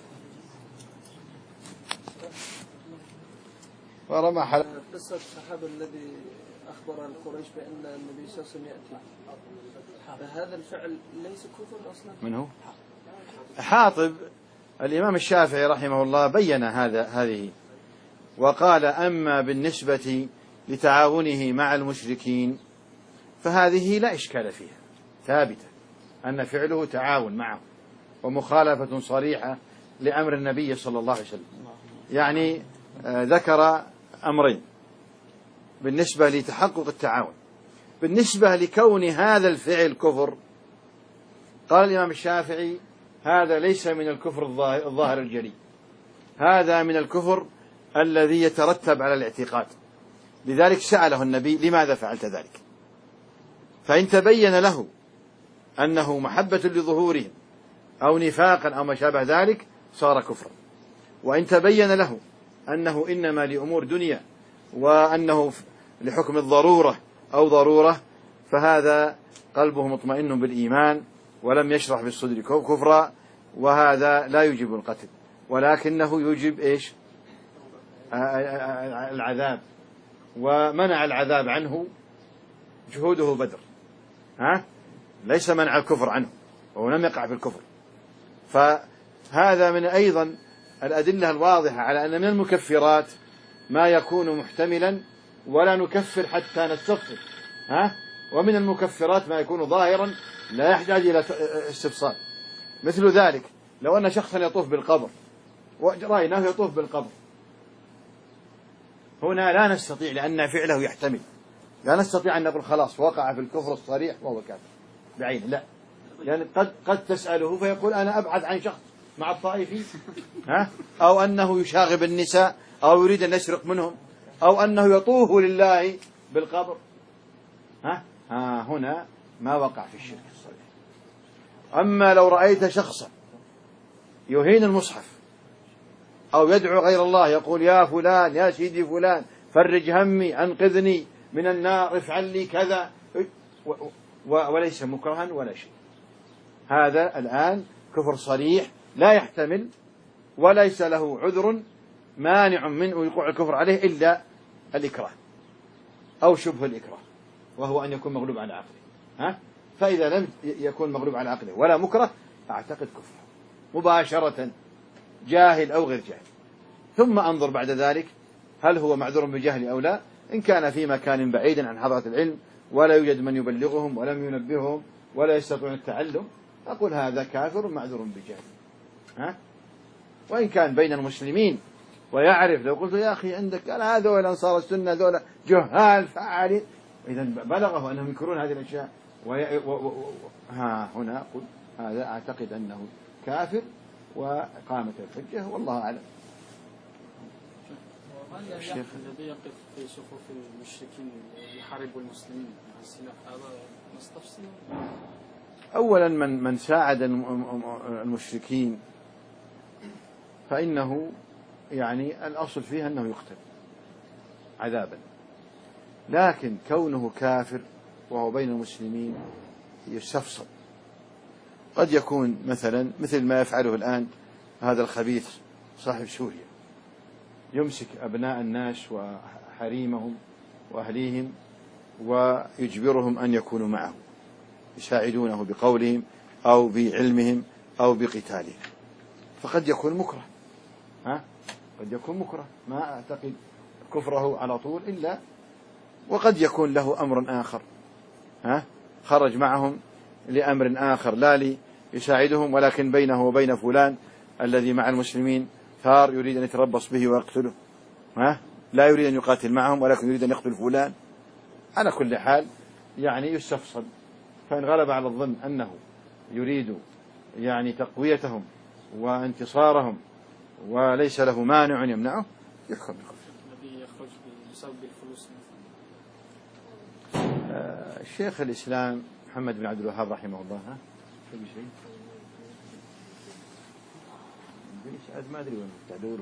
ورمى حل. قصة الصحابة الذي أخبر القريش بأن النبي صلى الله عليه وسلم يأتي، فهذا الفعل ليس كفر أصلا. من هو؟ حاطب. الإمام الشافعي رحمه الله بين هذه وقال أما بالنسبة لتعاونه مع المشركين فهذه لا إشكال فيها، ثابتة أن فعله تعاون معه ومخالفة صريحة لأمر النبي صلى الله عليه وسلم. يعني ذكر أمرين بالنسبة لتحقق التعاون. بالنسبة لكون هذا الفعل كفر، قال الإمام الشافعي هذا ليس من الكفر الظاهر الجلي، هذا من الكفر الذي يترتب على الاعتقاد. لذلك سأله النبي لماذا فعلت ذلك؟ فإن تبين له أنه محبة لظهورهم أو نفاقا أو ما شابه ذلك صار كفرا، وإن تبين له أنه إنما لأمور دنيا وأنه لحكم الضرورة أو ضرورة فهذا قلبه مطمئن بالإيمان ولم يشرح بالصدر كفرا، وهذا لا يجب القتل ولكنه يجب إيش؟ العذاب، ومنع العذاب عنه جهوده بدر، ليس منع الكفر عنه، ولم يقع في الكفر. فهذا من أيضا الأدلة الواضحة على أن من المكفرات ما يكون محتملا ولا نكفر حتى نستفصل، ومن المكفرات ما يكون ظاهرا لا يحتاج إلى استفصال. مثل ذلك لو أن شخصا يطوف بالقبر ورأيناه يطوف بالقبر، هنا لا نستطيع لأن فعله يحتمل، لا نستطيع أن نقول خلاص وقع في الكفر الصريح وهو كافر بعينه، لا، يعني قد تسأله فيقول أنا أبعد عن شخص مع الطائفين، أو أنه يشاغب النساء أو يريد أن يسرق منهم أو أنه يطوف لله بالقبر، هنا ما وقع في الشرك الصريح. أما لو رأيت شخصا يهين المصحف أو يدعو غير الله، يقول يا فلان يا سيدي فلان فرج همي أنقذني من النار افعل لي كذا، وليس مكرها ولا شيء، هذا الآن كفر صريح لا يحتمل وليس له عذر مانع من وقوع الكفر عليه إلا الإكراه أو شبه الإكراه، وهو أن يكون مغلوب على عقله. فإذا لم يكون مغلوب على عقله ولا مكره أعتقد كفره مباشرة، جاهل أو غير جاهل، ثم أنظر بعد ذلك هل هو معذور بجهل أو لا. إن كان في مكان بعيد عن حضرة العلم ولا يوجد من يبلغهم ولم ينبههم ولا يستطيعون التعلم، أقول هذا كافر معذور بجهل. وإن كان بين المسلمين ويعرف، لو قلت يا أخي عندك أنا هذول أنصار السنة هذول جهال فعالين، إذا بلغه أنهم ينكرون هذه الأشياء هنا أقول هذا أعتقد أنه كافر وقامت الحجة، والله أعلم. الشيخ الذي يقف في صفوف المشركين يحاربوا المسلمين مع السلاح هذا نستفسر. أولا من ساعد المشركين فإنه يعني الأصل فيها أنه يقتل عذابا، لكن كونه كافر وهو بين المسلمين يستفصل. قد يكون مثلا مثل ما يفعله الآن هذا الخبيث صاحب سوريا، يمسك أبناء الناس وحريمهم وأهليهم ويجبرهم أن يكونوا معه، يساعدونه بقولهم أو بعلمهم أو بقتالهم، فقد يكون مكره، قد يكون مكره، ما أعتقد كفره على طول إلا، وقد يكون له أمر آخر، خرج معهم لأمر آخر لا ليساعدهم، ولكن بينه وبين فلان الذي مع المسلمين ثار يريد أن يتربص به ويقتله، لا يريد أن يقاتل معهم ولكن يريد أن يقتل فلان. على كل حال يعني يستفصل، فإن غلب على الظن أنه يريد يعني تقويتهم وانتصارهم وليس له مانع يمنعه يحكم بالكفر. الذي يخرج بسبب الفلوس الشيخ الإسلام محمد بن عبد الوهاب رحمه الله ما أدري وين تدوره،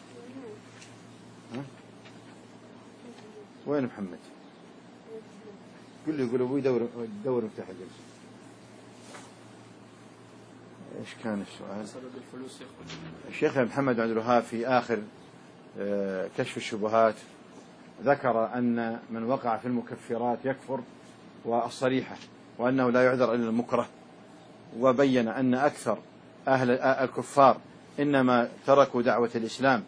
وين محمد؟ يقول أبوي دور مفتاح الجلسة. إيش كان السؤال؟ بسبب الفلوس يخرج. الشيخ محمد بن عبد الوهاب في آخر كشف الشبهات ذكر أن من وقع في المكفرات يكفر والصريحة، وأنه لا يعذر إلا المكره، وبين أن أكثر أهل الكفار إنما تركوا دعوة الإسلام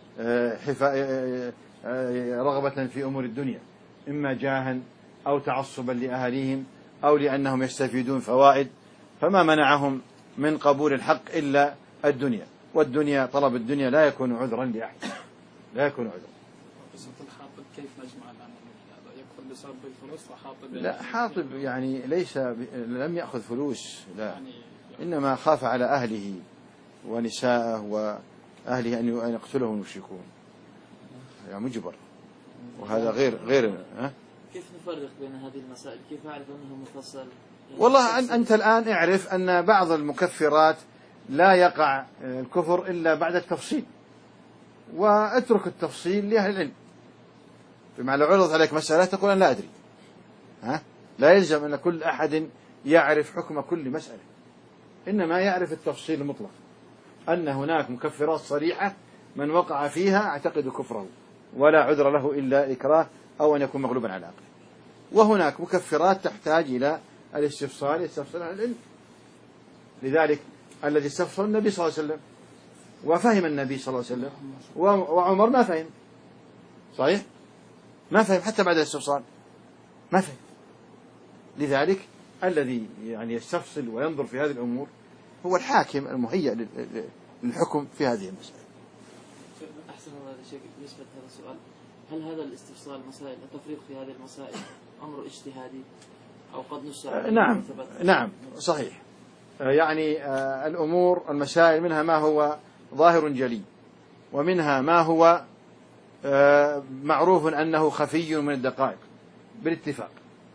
رغبة في أمور الدنيا، إما جاها أو تعصبا لأهليهم أو لأنهم يستفيدون فوائد، فما منعهم من قبول الحق إلا الدنيا، والدنيا طلب الدنيا لا يكون عذرا لأحد، لا يكون عذرا. قصة الحاطب كيف نجمع الآن هذا يكفر بسبب الفلوس وحاطب؟ لا، حاطب يعني ليس لم يأخذ فلوس، لا، إنما خاف على أهله ونساءه وأهله أن يقتلهم المشركون، يعني مجبر، وهذا غير كيف نفرق بين هذه المسائل؟ كيف أعرف أنه مفصل؟ والله أنت الآن اعرف أن بعض المكفرات لا يقع الكفر إلا بعد التفصيل، واترك التفصيل لأهل العلم. فيما لو عرضت عليك مسألة تقول أنا لا أدري، لا يلزم أن كل أحد يعرف حكم كل مسألة، إنما يعرف التفصيل المطلق، أن هناك مكفرات صريحة من وقع فيها اعتقد كفره ولا عذر له إلا إكراه أو أن يكون مغلوبا على عقله، وهناك مكفرات تحتاج إلى الاستفصال يستفصل عن العلم. لذلك الذي استفسر النبي صلى الله عليه وسلم وفهم النبي صلى الله عليه وسلم، وعمر ما فهم، صحيح؟ ما فهم حتى بعد الاستفصال، ما فهم. لذلك الذي يعني يستفصل وينظر في هذه الأمور هو الحاكم المهيأ للحكم في هذه المسائل. أحسن الله هذا الشيء بالنسبة لهذا السؤال، هل هذا الاستفصال مسائل التفريق في هذه المسائل أمر اجتهادي أو قد نص؟ نعم صحيح. يعني الأمور المسائل منها ما هو ظاهر جلي، ومنها ما هو معروف أنه خفي من الدقائق بالاتفاق،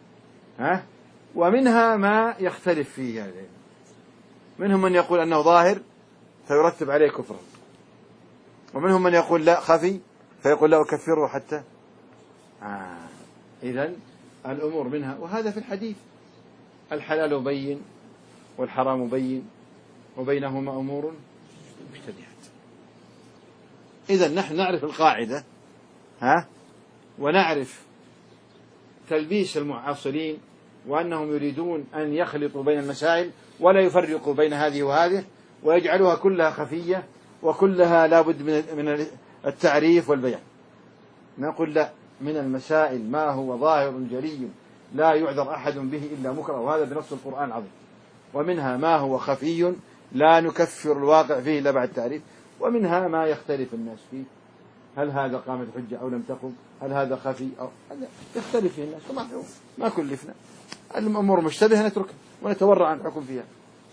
ومنها ما يختلف فيه يعني. منهم من يقول أنه ظاهر فيرتب عليه كفرا، ومنهم من يقول لا خفي فيقول لا أكفره حتى. إذن الأمور منها، وهذا في الحديث الحلال بين والحرام بين وبينهما أمور مشتبهات. إذن نحن نعرف القاعدة ونعرف تلبيس المعاصرين، وأنهم يريدون أن يخلطوا بين المسائل ولا يفرقوا بين هذه وهذه ويجعلوها كلها خفية وكلها لابد من التعريف والبيان. نقول لا، من المسائل ما هو ظاهر جلي لا يعذر أحد به إلا مكره، وهذا بنص القرآن العظيم. ومنها ما هو خفي لا نكفر الواقع فيه إلا بعد التعريف، ومنها ما يختلف الناس فيه، هل هذا قامت حجة أو لم تقم، هل هذا خفي أو هذا يختلف فيه الناس، ما كلفنا. الأمور مشتبهة نتركها ونتورع عن الحكم فيها.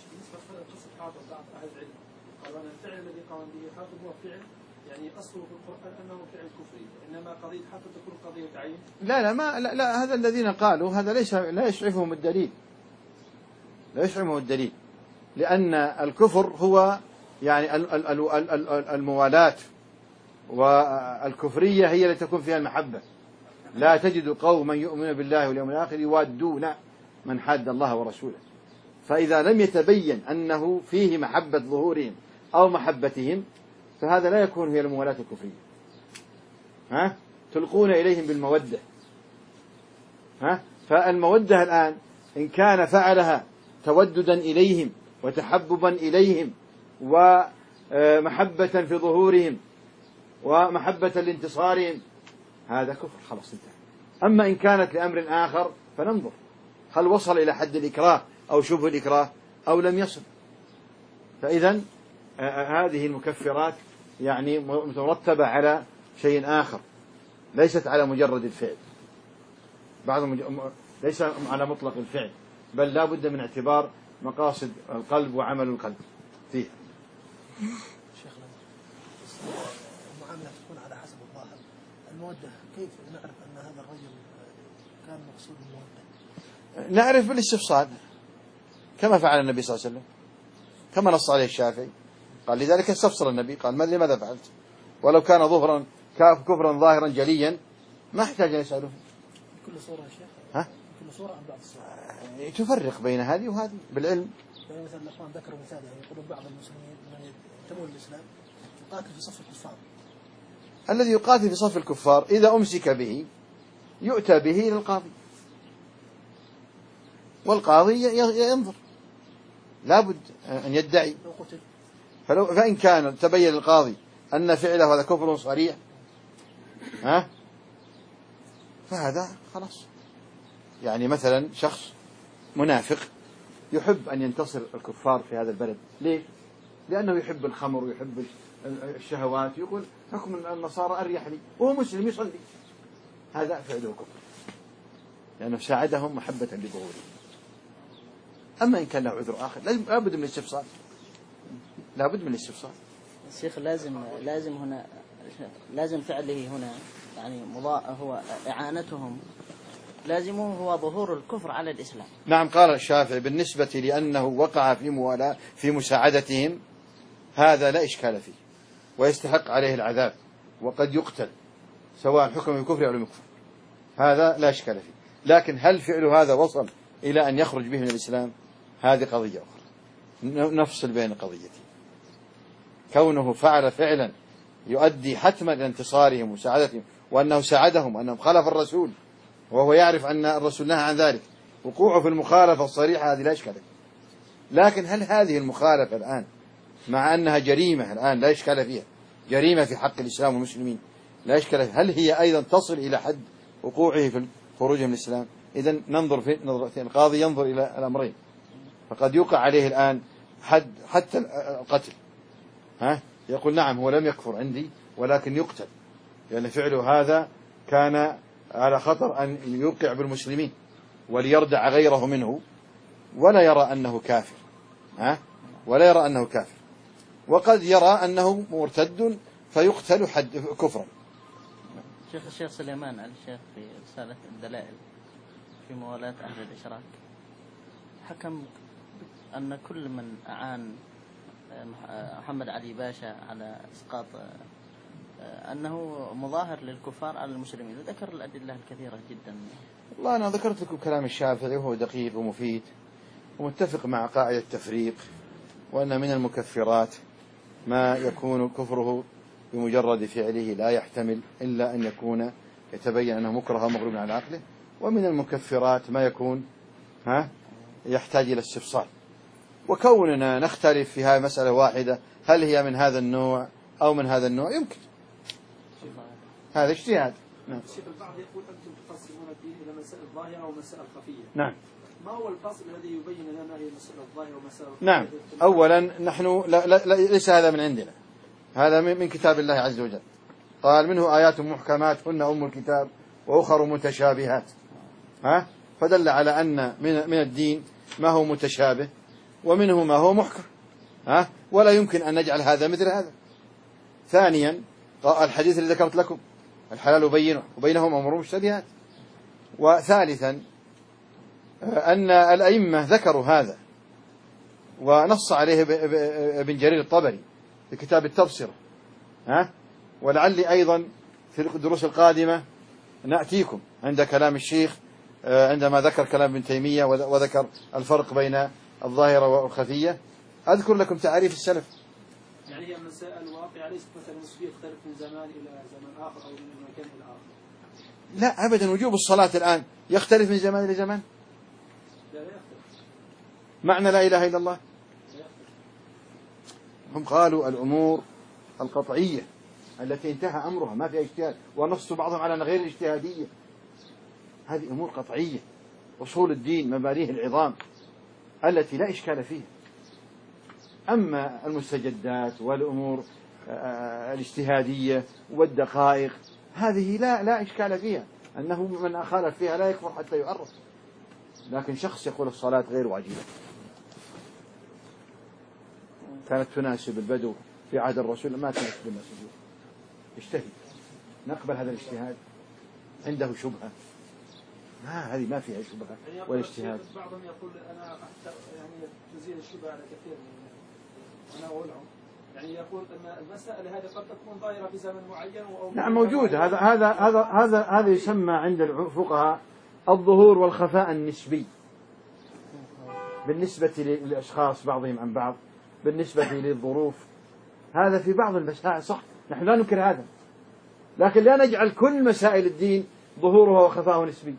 قالوا أن الفعل الذي قام به حافظ هو فعل يعني أصله في القرآن أنه فعل كفري، إنما قضية حافظ تكون قضية عين. لا هذا الذين قالوا هذا لا يشعفهم الدليل، لا يشعفهم الدليل، لأن الكفر هو يعني الموالاة، والكفرية هي التي تكون فيها المحبة. لا تجد قوما يؤمنون بالله واليوم الآخر يوادون من حاد الله ورسوله. فإذا لم يتبين أنه فيه محبة ظهورهم أو محبتهم فهذا لا يكون هي الموالاة الكفرية. تلقون إليهم بالمودة. فالمودة الآن إن كان فعلها توددا إليهم وتحببا إليهم ومحبة في ظهورهم ومحبة لانتصارهم هذا كفر، خلاص انتهى. أما إن كانت لأمر آخر فننظر هل وصل إلى حد الإكراه أو شبه الإكراه أو لم يصل. فإذا هذه المكفرات يعني مترتبة على شيء آخر، ليست على مجرد الفعل، ليس على مطلق الفعل، بل لا بد من اعتبار مقاصد القلب وعمل القلب فيه. شيخنا المعاملة تكون على حسب الظاهر. المودة كيف نعرف أن هذا الرجل كان مقصود المودة؟ نعرف بالاستفصال كما فعل النبي صلى الله عليه وسلم، كما نص عليه الشافعي، قال لذلك استفسر النبي قال لماذا فعلت، ولو كان ظهرا كفرا ظاهرا جليا ما احتاج أن يسأله. كل صورة يا شيخ؟ كل صورة أم بعض الصور؟ تفرق بين هذه وهذه بالعلم. يعني مثلا الأخوان ذكروا مثال، يعني يقولون بعض المسلمين من ينتمون للإسلام يقاتل في صف الكفار. الذي يقاتل في صف الكفار إذا أمسك به يؤتى به إلى القاضي، والقاضي ينظر، لابد أن يدعي. فإن كان تبين القاضي أن فعله هذا كفر صريح فهذا خلاص. يعني مثلا شخص منافق يحب أن ينتصر الكفار في هذا البلد، ليه؟ لأنه يحب الخمر ويحب الشهوات، يقول حكم النصارى أريح لي، وهو مسلم يصلي، هذا فعله كفر لأنه ساعدهم محبة لظهوره. أما إن كان له عذر آخر لابد من الاستفصال، لابد من الاستفصال. الشيخ لازم فعله هنا يعني هو إعانتهم، لازمه هو ظهور الكفر على الإسلام. نعم، قال الشافعي بالنسبة لأنه وقع في مساعدتهم هذا لا إشكال فيه ويستحق عليه العذاب وقد يقتل سواء حكم بالكفر أو لم يكفر، هذا لا إشكال فيه. لكن هل فعل هذا وصل إلى أن يخرج به من الإسلام؟ هذه قضية أخرى، نفصل بين قضيتين. كونه فعل فعلا يؤدي حتما إلى انتصارهم ومساعدتهم، وأنه ساعدهم وأنهم خالف الرسول وهو يعرف أن الرسول نهى عن ذلك، وقوعه في المخالفة الصريحة هذه لا إشكال فيه. لكن هل هذه المخالفة الآن مع أنها جريمة الآن لا إشكال فيها، جريمة في حق الإسلام والمسلمين لا إشكال فيها، هل هي أيضا تصل إلى حد وقوعه في خروجه من الإسلام؟ إذن ننظر في نظرتين، القاضي ينظر إلى الأمرين، فقد يوقع عليه الآن حد حتى القتل، يقول نعم هو لم يكفر عندي ولكن يقتل، لأن فعله هذا كان على خطر أن يوقع بالمسلمين وليردع غيره منه، ولا يرى أنه كافر، ولا يرى أنه كافر، وقد يرى أنه مرتد فيقتل حد كفرا. الشيخ سليمان آل الشيخ في رسالة الدلائل في موالاة أهل الإشراك حكم أن كل من أعان محمد علي باشا على إسقاط أنه مظاهر للكفار على المسلمين، وذكر الأدلة الكثيرة جدا. والله أنا ذكرت لكم كلام الشافعي وهو دقيق ومفيد ومتفق مع قاعدة التفريق، وأن من المكفرات ما يكون كفره بمجرد فعله لا يحتمل إلا أن يكون يتبين أنه مكره مغلوب على عقله، ومن المكفرات ما يكون يحتاج إلى استفصال. وكوننا نختلف في هذه مسألة واحدة هل هي من هذا النوع أو من هذا النوع يمكن، هذا اجتهاد. نعم. الشيخ البعض يقول أنتم تقسمون الدين إلى مسائل ظاهرة ومسائل خفية. نعم. ما هو الفصل الذي يبين لنا هي مسألة الظاهرة ومسائل خفية؟ نعم. أولا نحن ليس هذا من عندنا، هذا من كتاب الله عز وجل، قال منه آيات محكمات هن أم الكتاب وأخر متشابهات، فدل على أن من الدين ما هو متشابه ومنه ما هو محكم، ولا يمكن أن نجعل هذا مثل هذا. ثانيا الحديث الذي ذكرت لكم الحلال بينه وبينهم أمور مشتبهات. وثالثا أن الأئمة ذكروا هذا ونص عليه ابن جرير الطبري في كتاب التبصرة، ولعلي أيضا في الدروس القادمة نأتيكم عند كلام الشيخ عندما ذكر كلام ابن تيمية وذكر الفرق بين الظاهرة والخفية، أذكر لكم تعريف السلف. يعني هي مسائل واقعة ليست مثلا نسبية تختلف من زمان إلى زمان آخر أو من مكان إلى آخر. لا أبدا، وجوب الصلاة الآن يختلف من زمان إلى زمان؟ لا يختلف. معنى لا إله إلا الله؟ لا يختلف. هم قالوا الأمور القطعية التي انتهى أمرها ما فيها اجتهاد، ونص بعضهم على غير الاجتهادية، هذه أمور قطعية، أصول الدين مبانيه العظام التي لا إشكال فيها. أما المستجدات والأمور الاجتهادية والدقائق هذه لا إشكال فيها، أنه من أخالف فيها لا يكفر حتى يعرف. لكن شخص يقول الصلاة غير واجبة كانت تناسب البدو في عهد الرسول، ما تناسب الناس اليوم، اجتهد، نقبل هذا الاجتهاد؟ عنده شبهة؟ هذه ما فيها شبهة ولا اجتهاد. بعضهم يقول أنا يعني تزيل الشبهة على كثير من أنا أقولهم، يعني يقول أن المسألة هذه قد تكون ظاهرة في زمن معين نعم موجود. هذا يسمى عند الفقهاء الظهور والخفاء النسبي بالنسبة للأشخاص بعضهم عن بعض، بالنسبة للظروف، هذا في بعض المسائل صح، نحن لا ننكر هذا، لكن لا نجعل كل مسائل الدين ظهورها وخفاء نسبي.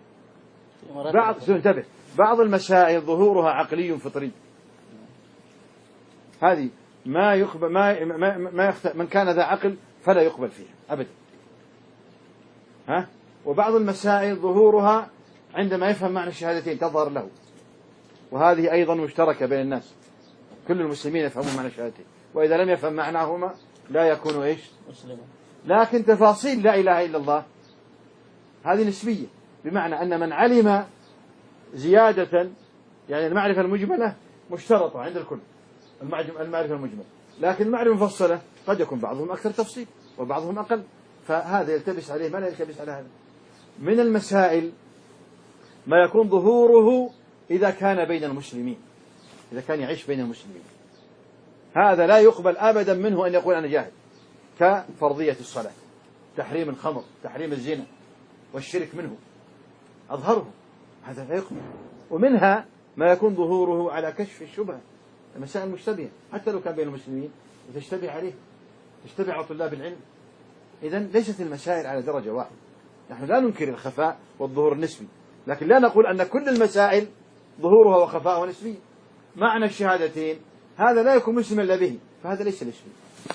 بعض المسائل ظهورها عقلي فطري، هذه ما يقبل ما من كان ذا عقل فلا يقبل فيها أبدا. وبعض المسائل ظهورها عندما يفهم معنى الشهادتين تظهر له، وهذه أيضا مشتركة بين الناس، كل المسلمين يفهمون معنى الشهادتين، وإذا لم يفهم معناهما لا يكون إيش؟ مسلما. لكن تفاصيل لا إله إلا الله هذه نسبية، بمعنى أن من علم زيادة، يعني المعرفة المجملة مشترطة عند الكل، المعرفة المجملة، لكن المعرفة المفصلة قد يكون بعضهم أكثر تفصيل وبعضهم أقل، فهذا يلتبس عليه ما لا يلتبس على هذا. من المسائل ما يكون ظهوره إذا كان بين المسلمين، إذا كان يعيش بين المسلمين، هذا لا يقبل أبدا منه أن يقول أنا جاهل، كفرضية الصلاة، تحريم الخمر، تحريم الزنا والشرك منه أظهره، هذا لا يقبل. ومنها ما يكون ظهوره على كشف الشبهة، المسائل مشتبهة حتى لو كان بين المسلمين وتشتبه عليه، تشتبه على طلاب العلم. إذن ليست المسائل على درجة واحدة. نحن لا ننكر الخفاء والظهور النسبي، لكن لا نقول أن كل المسائل ظهورها وخفاءها نسبي، معنى الشهادتين هذا لا يكون مسلما إلا به، فهذا ليس نسبي.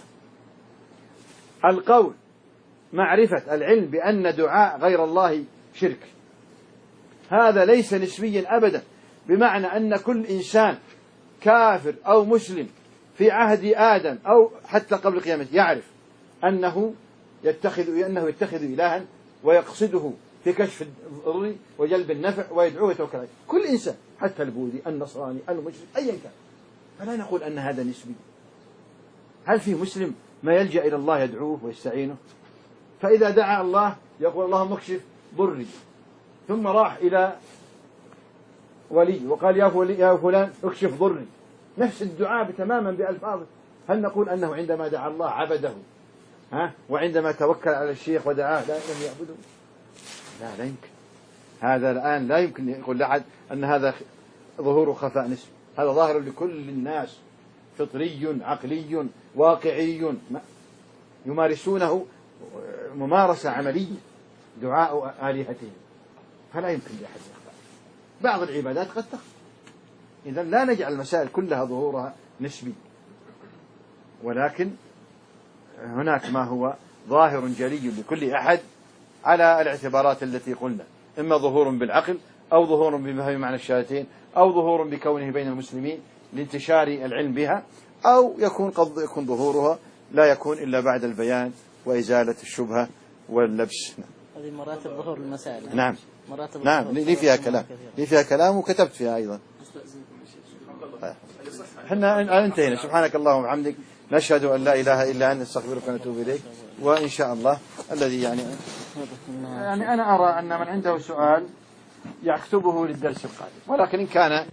القول معرفة العلم بأن دعاء غير الله شرك، هذا ليس نسبيا أبدا، بمعنى أن كل إنسان كافر أو مسلم في عهد آدم أو حتى قبل قيامته يعرف أنه يتخذ إلها ويقصده في كشف الضر وجلب النفع ويدعوه ويتوكل عليه، كل إنسان حتى البوذي النصراني المشرك أيا كان. فلا نقول أن هذا نسبي. هل في مسلم ما يلجأ إلى الله يدعوه ويستعينه؟ فإذا دعا الله يقول اللهم اكشف ضري، ثم راح إلى ولي وقال يا فلان اكشف ضري، نفس الدعاء تماما بألفاظه. هل نقول أنه عندما دعا الله عبده وعندما توكل على الشيخ ودعاه لا لم يعبده؟ لا يمكن. هذا الآن لا يمكن يقول لأحد أن هذا ظهور خفاء نسبي، هذا ظاهر لكل الناس، فطري عقلي واقعي يمارسونه ممارسة عملية، دعاء آلهتهم، فلا يمكن لأحد يخفى. بعض العبادات قد تخفى، إذن لا نجعل المسائل كلها ظهورها نسبي، ولكن هناك ما هو ظاهر جلي لكل أحد على الاعتبارات التي قلنا، إما ظهور بالعقل أو ظهور بمفهوم معنى الشهادتين أو ظهور بكونه بين المسلمين لانتشار العلم بها، أو قد يكون ظهورها لا يكون إلا بعد البيان وإزالة الشبهة واللبس. هذه مراتب ظهور المسائل. نعم مراتب نعم، لي فيها كلام وكتبت فيها أيضا. احنا انتهينا. سبحانك اللهم وبحمدك، نشهد أن لا إله إلا أنت، نستغفرك ونتوب إليك. وإن شاء الله الذي يعني أنا أرى أن من عنده سؤال يكتبه للدرس القادم، ولكن إن كان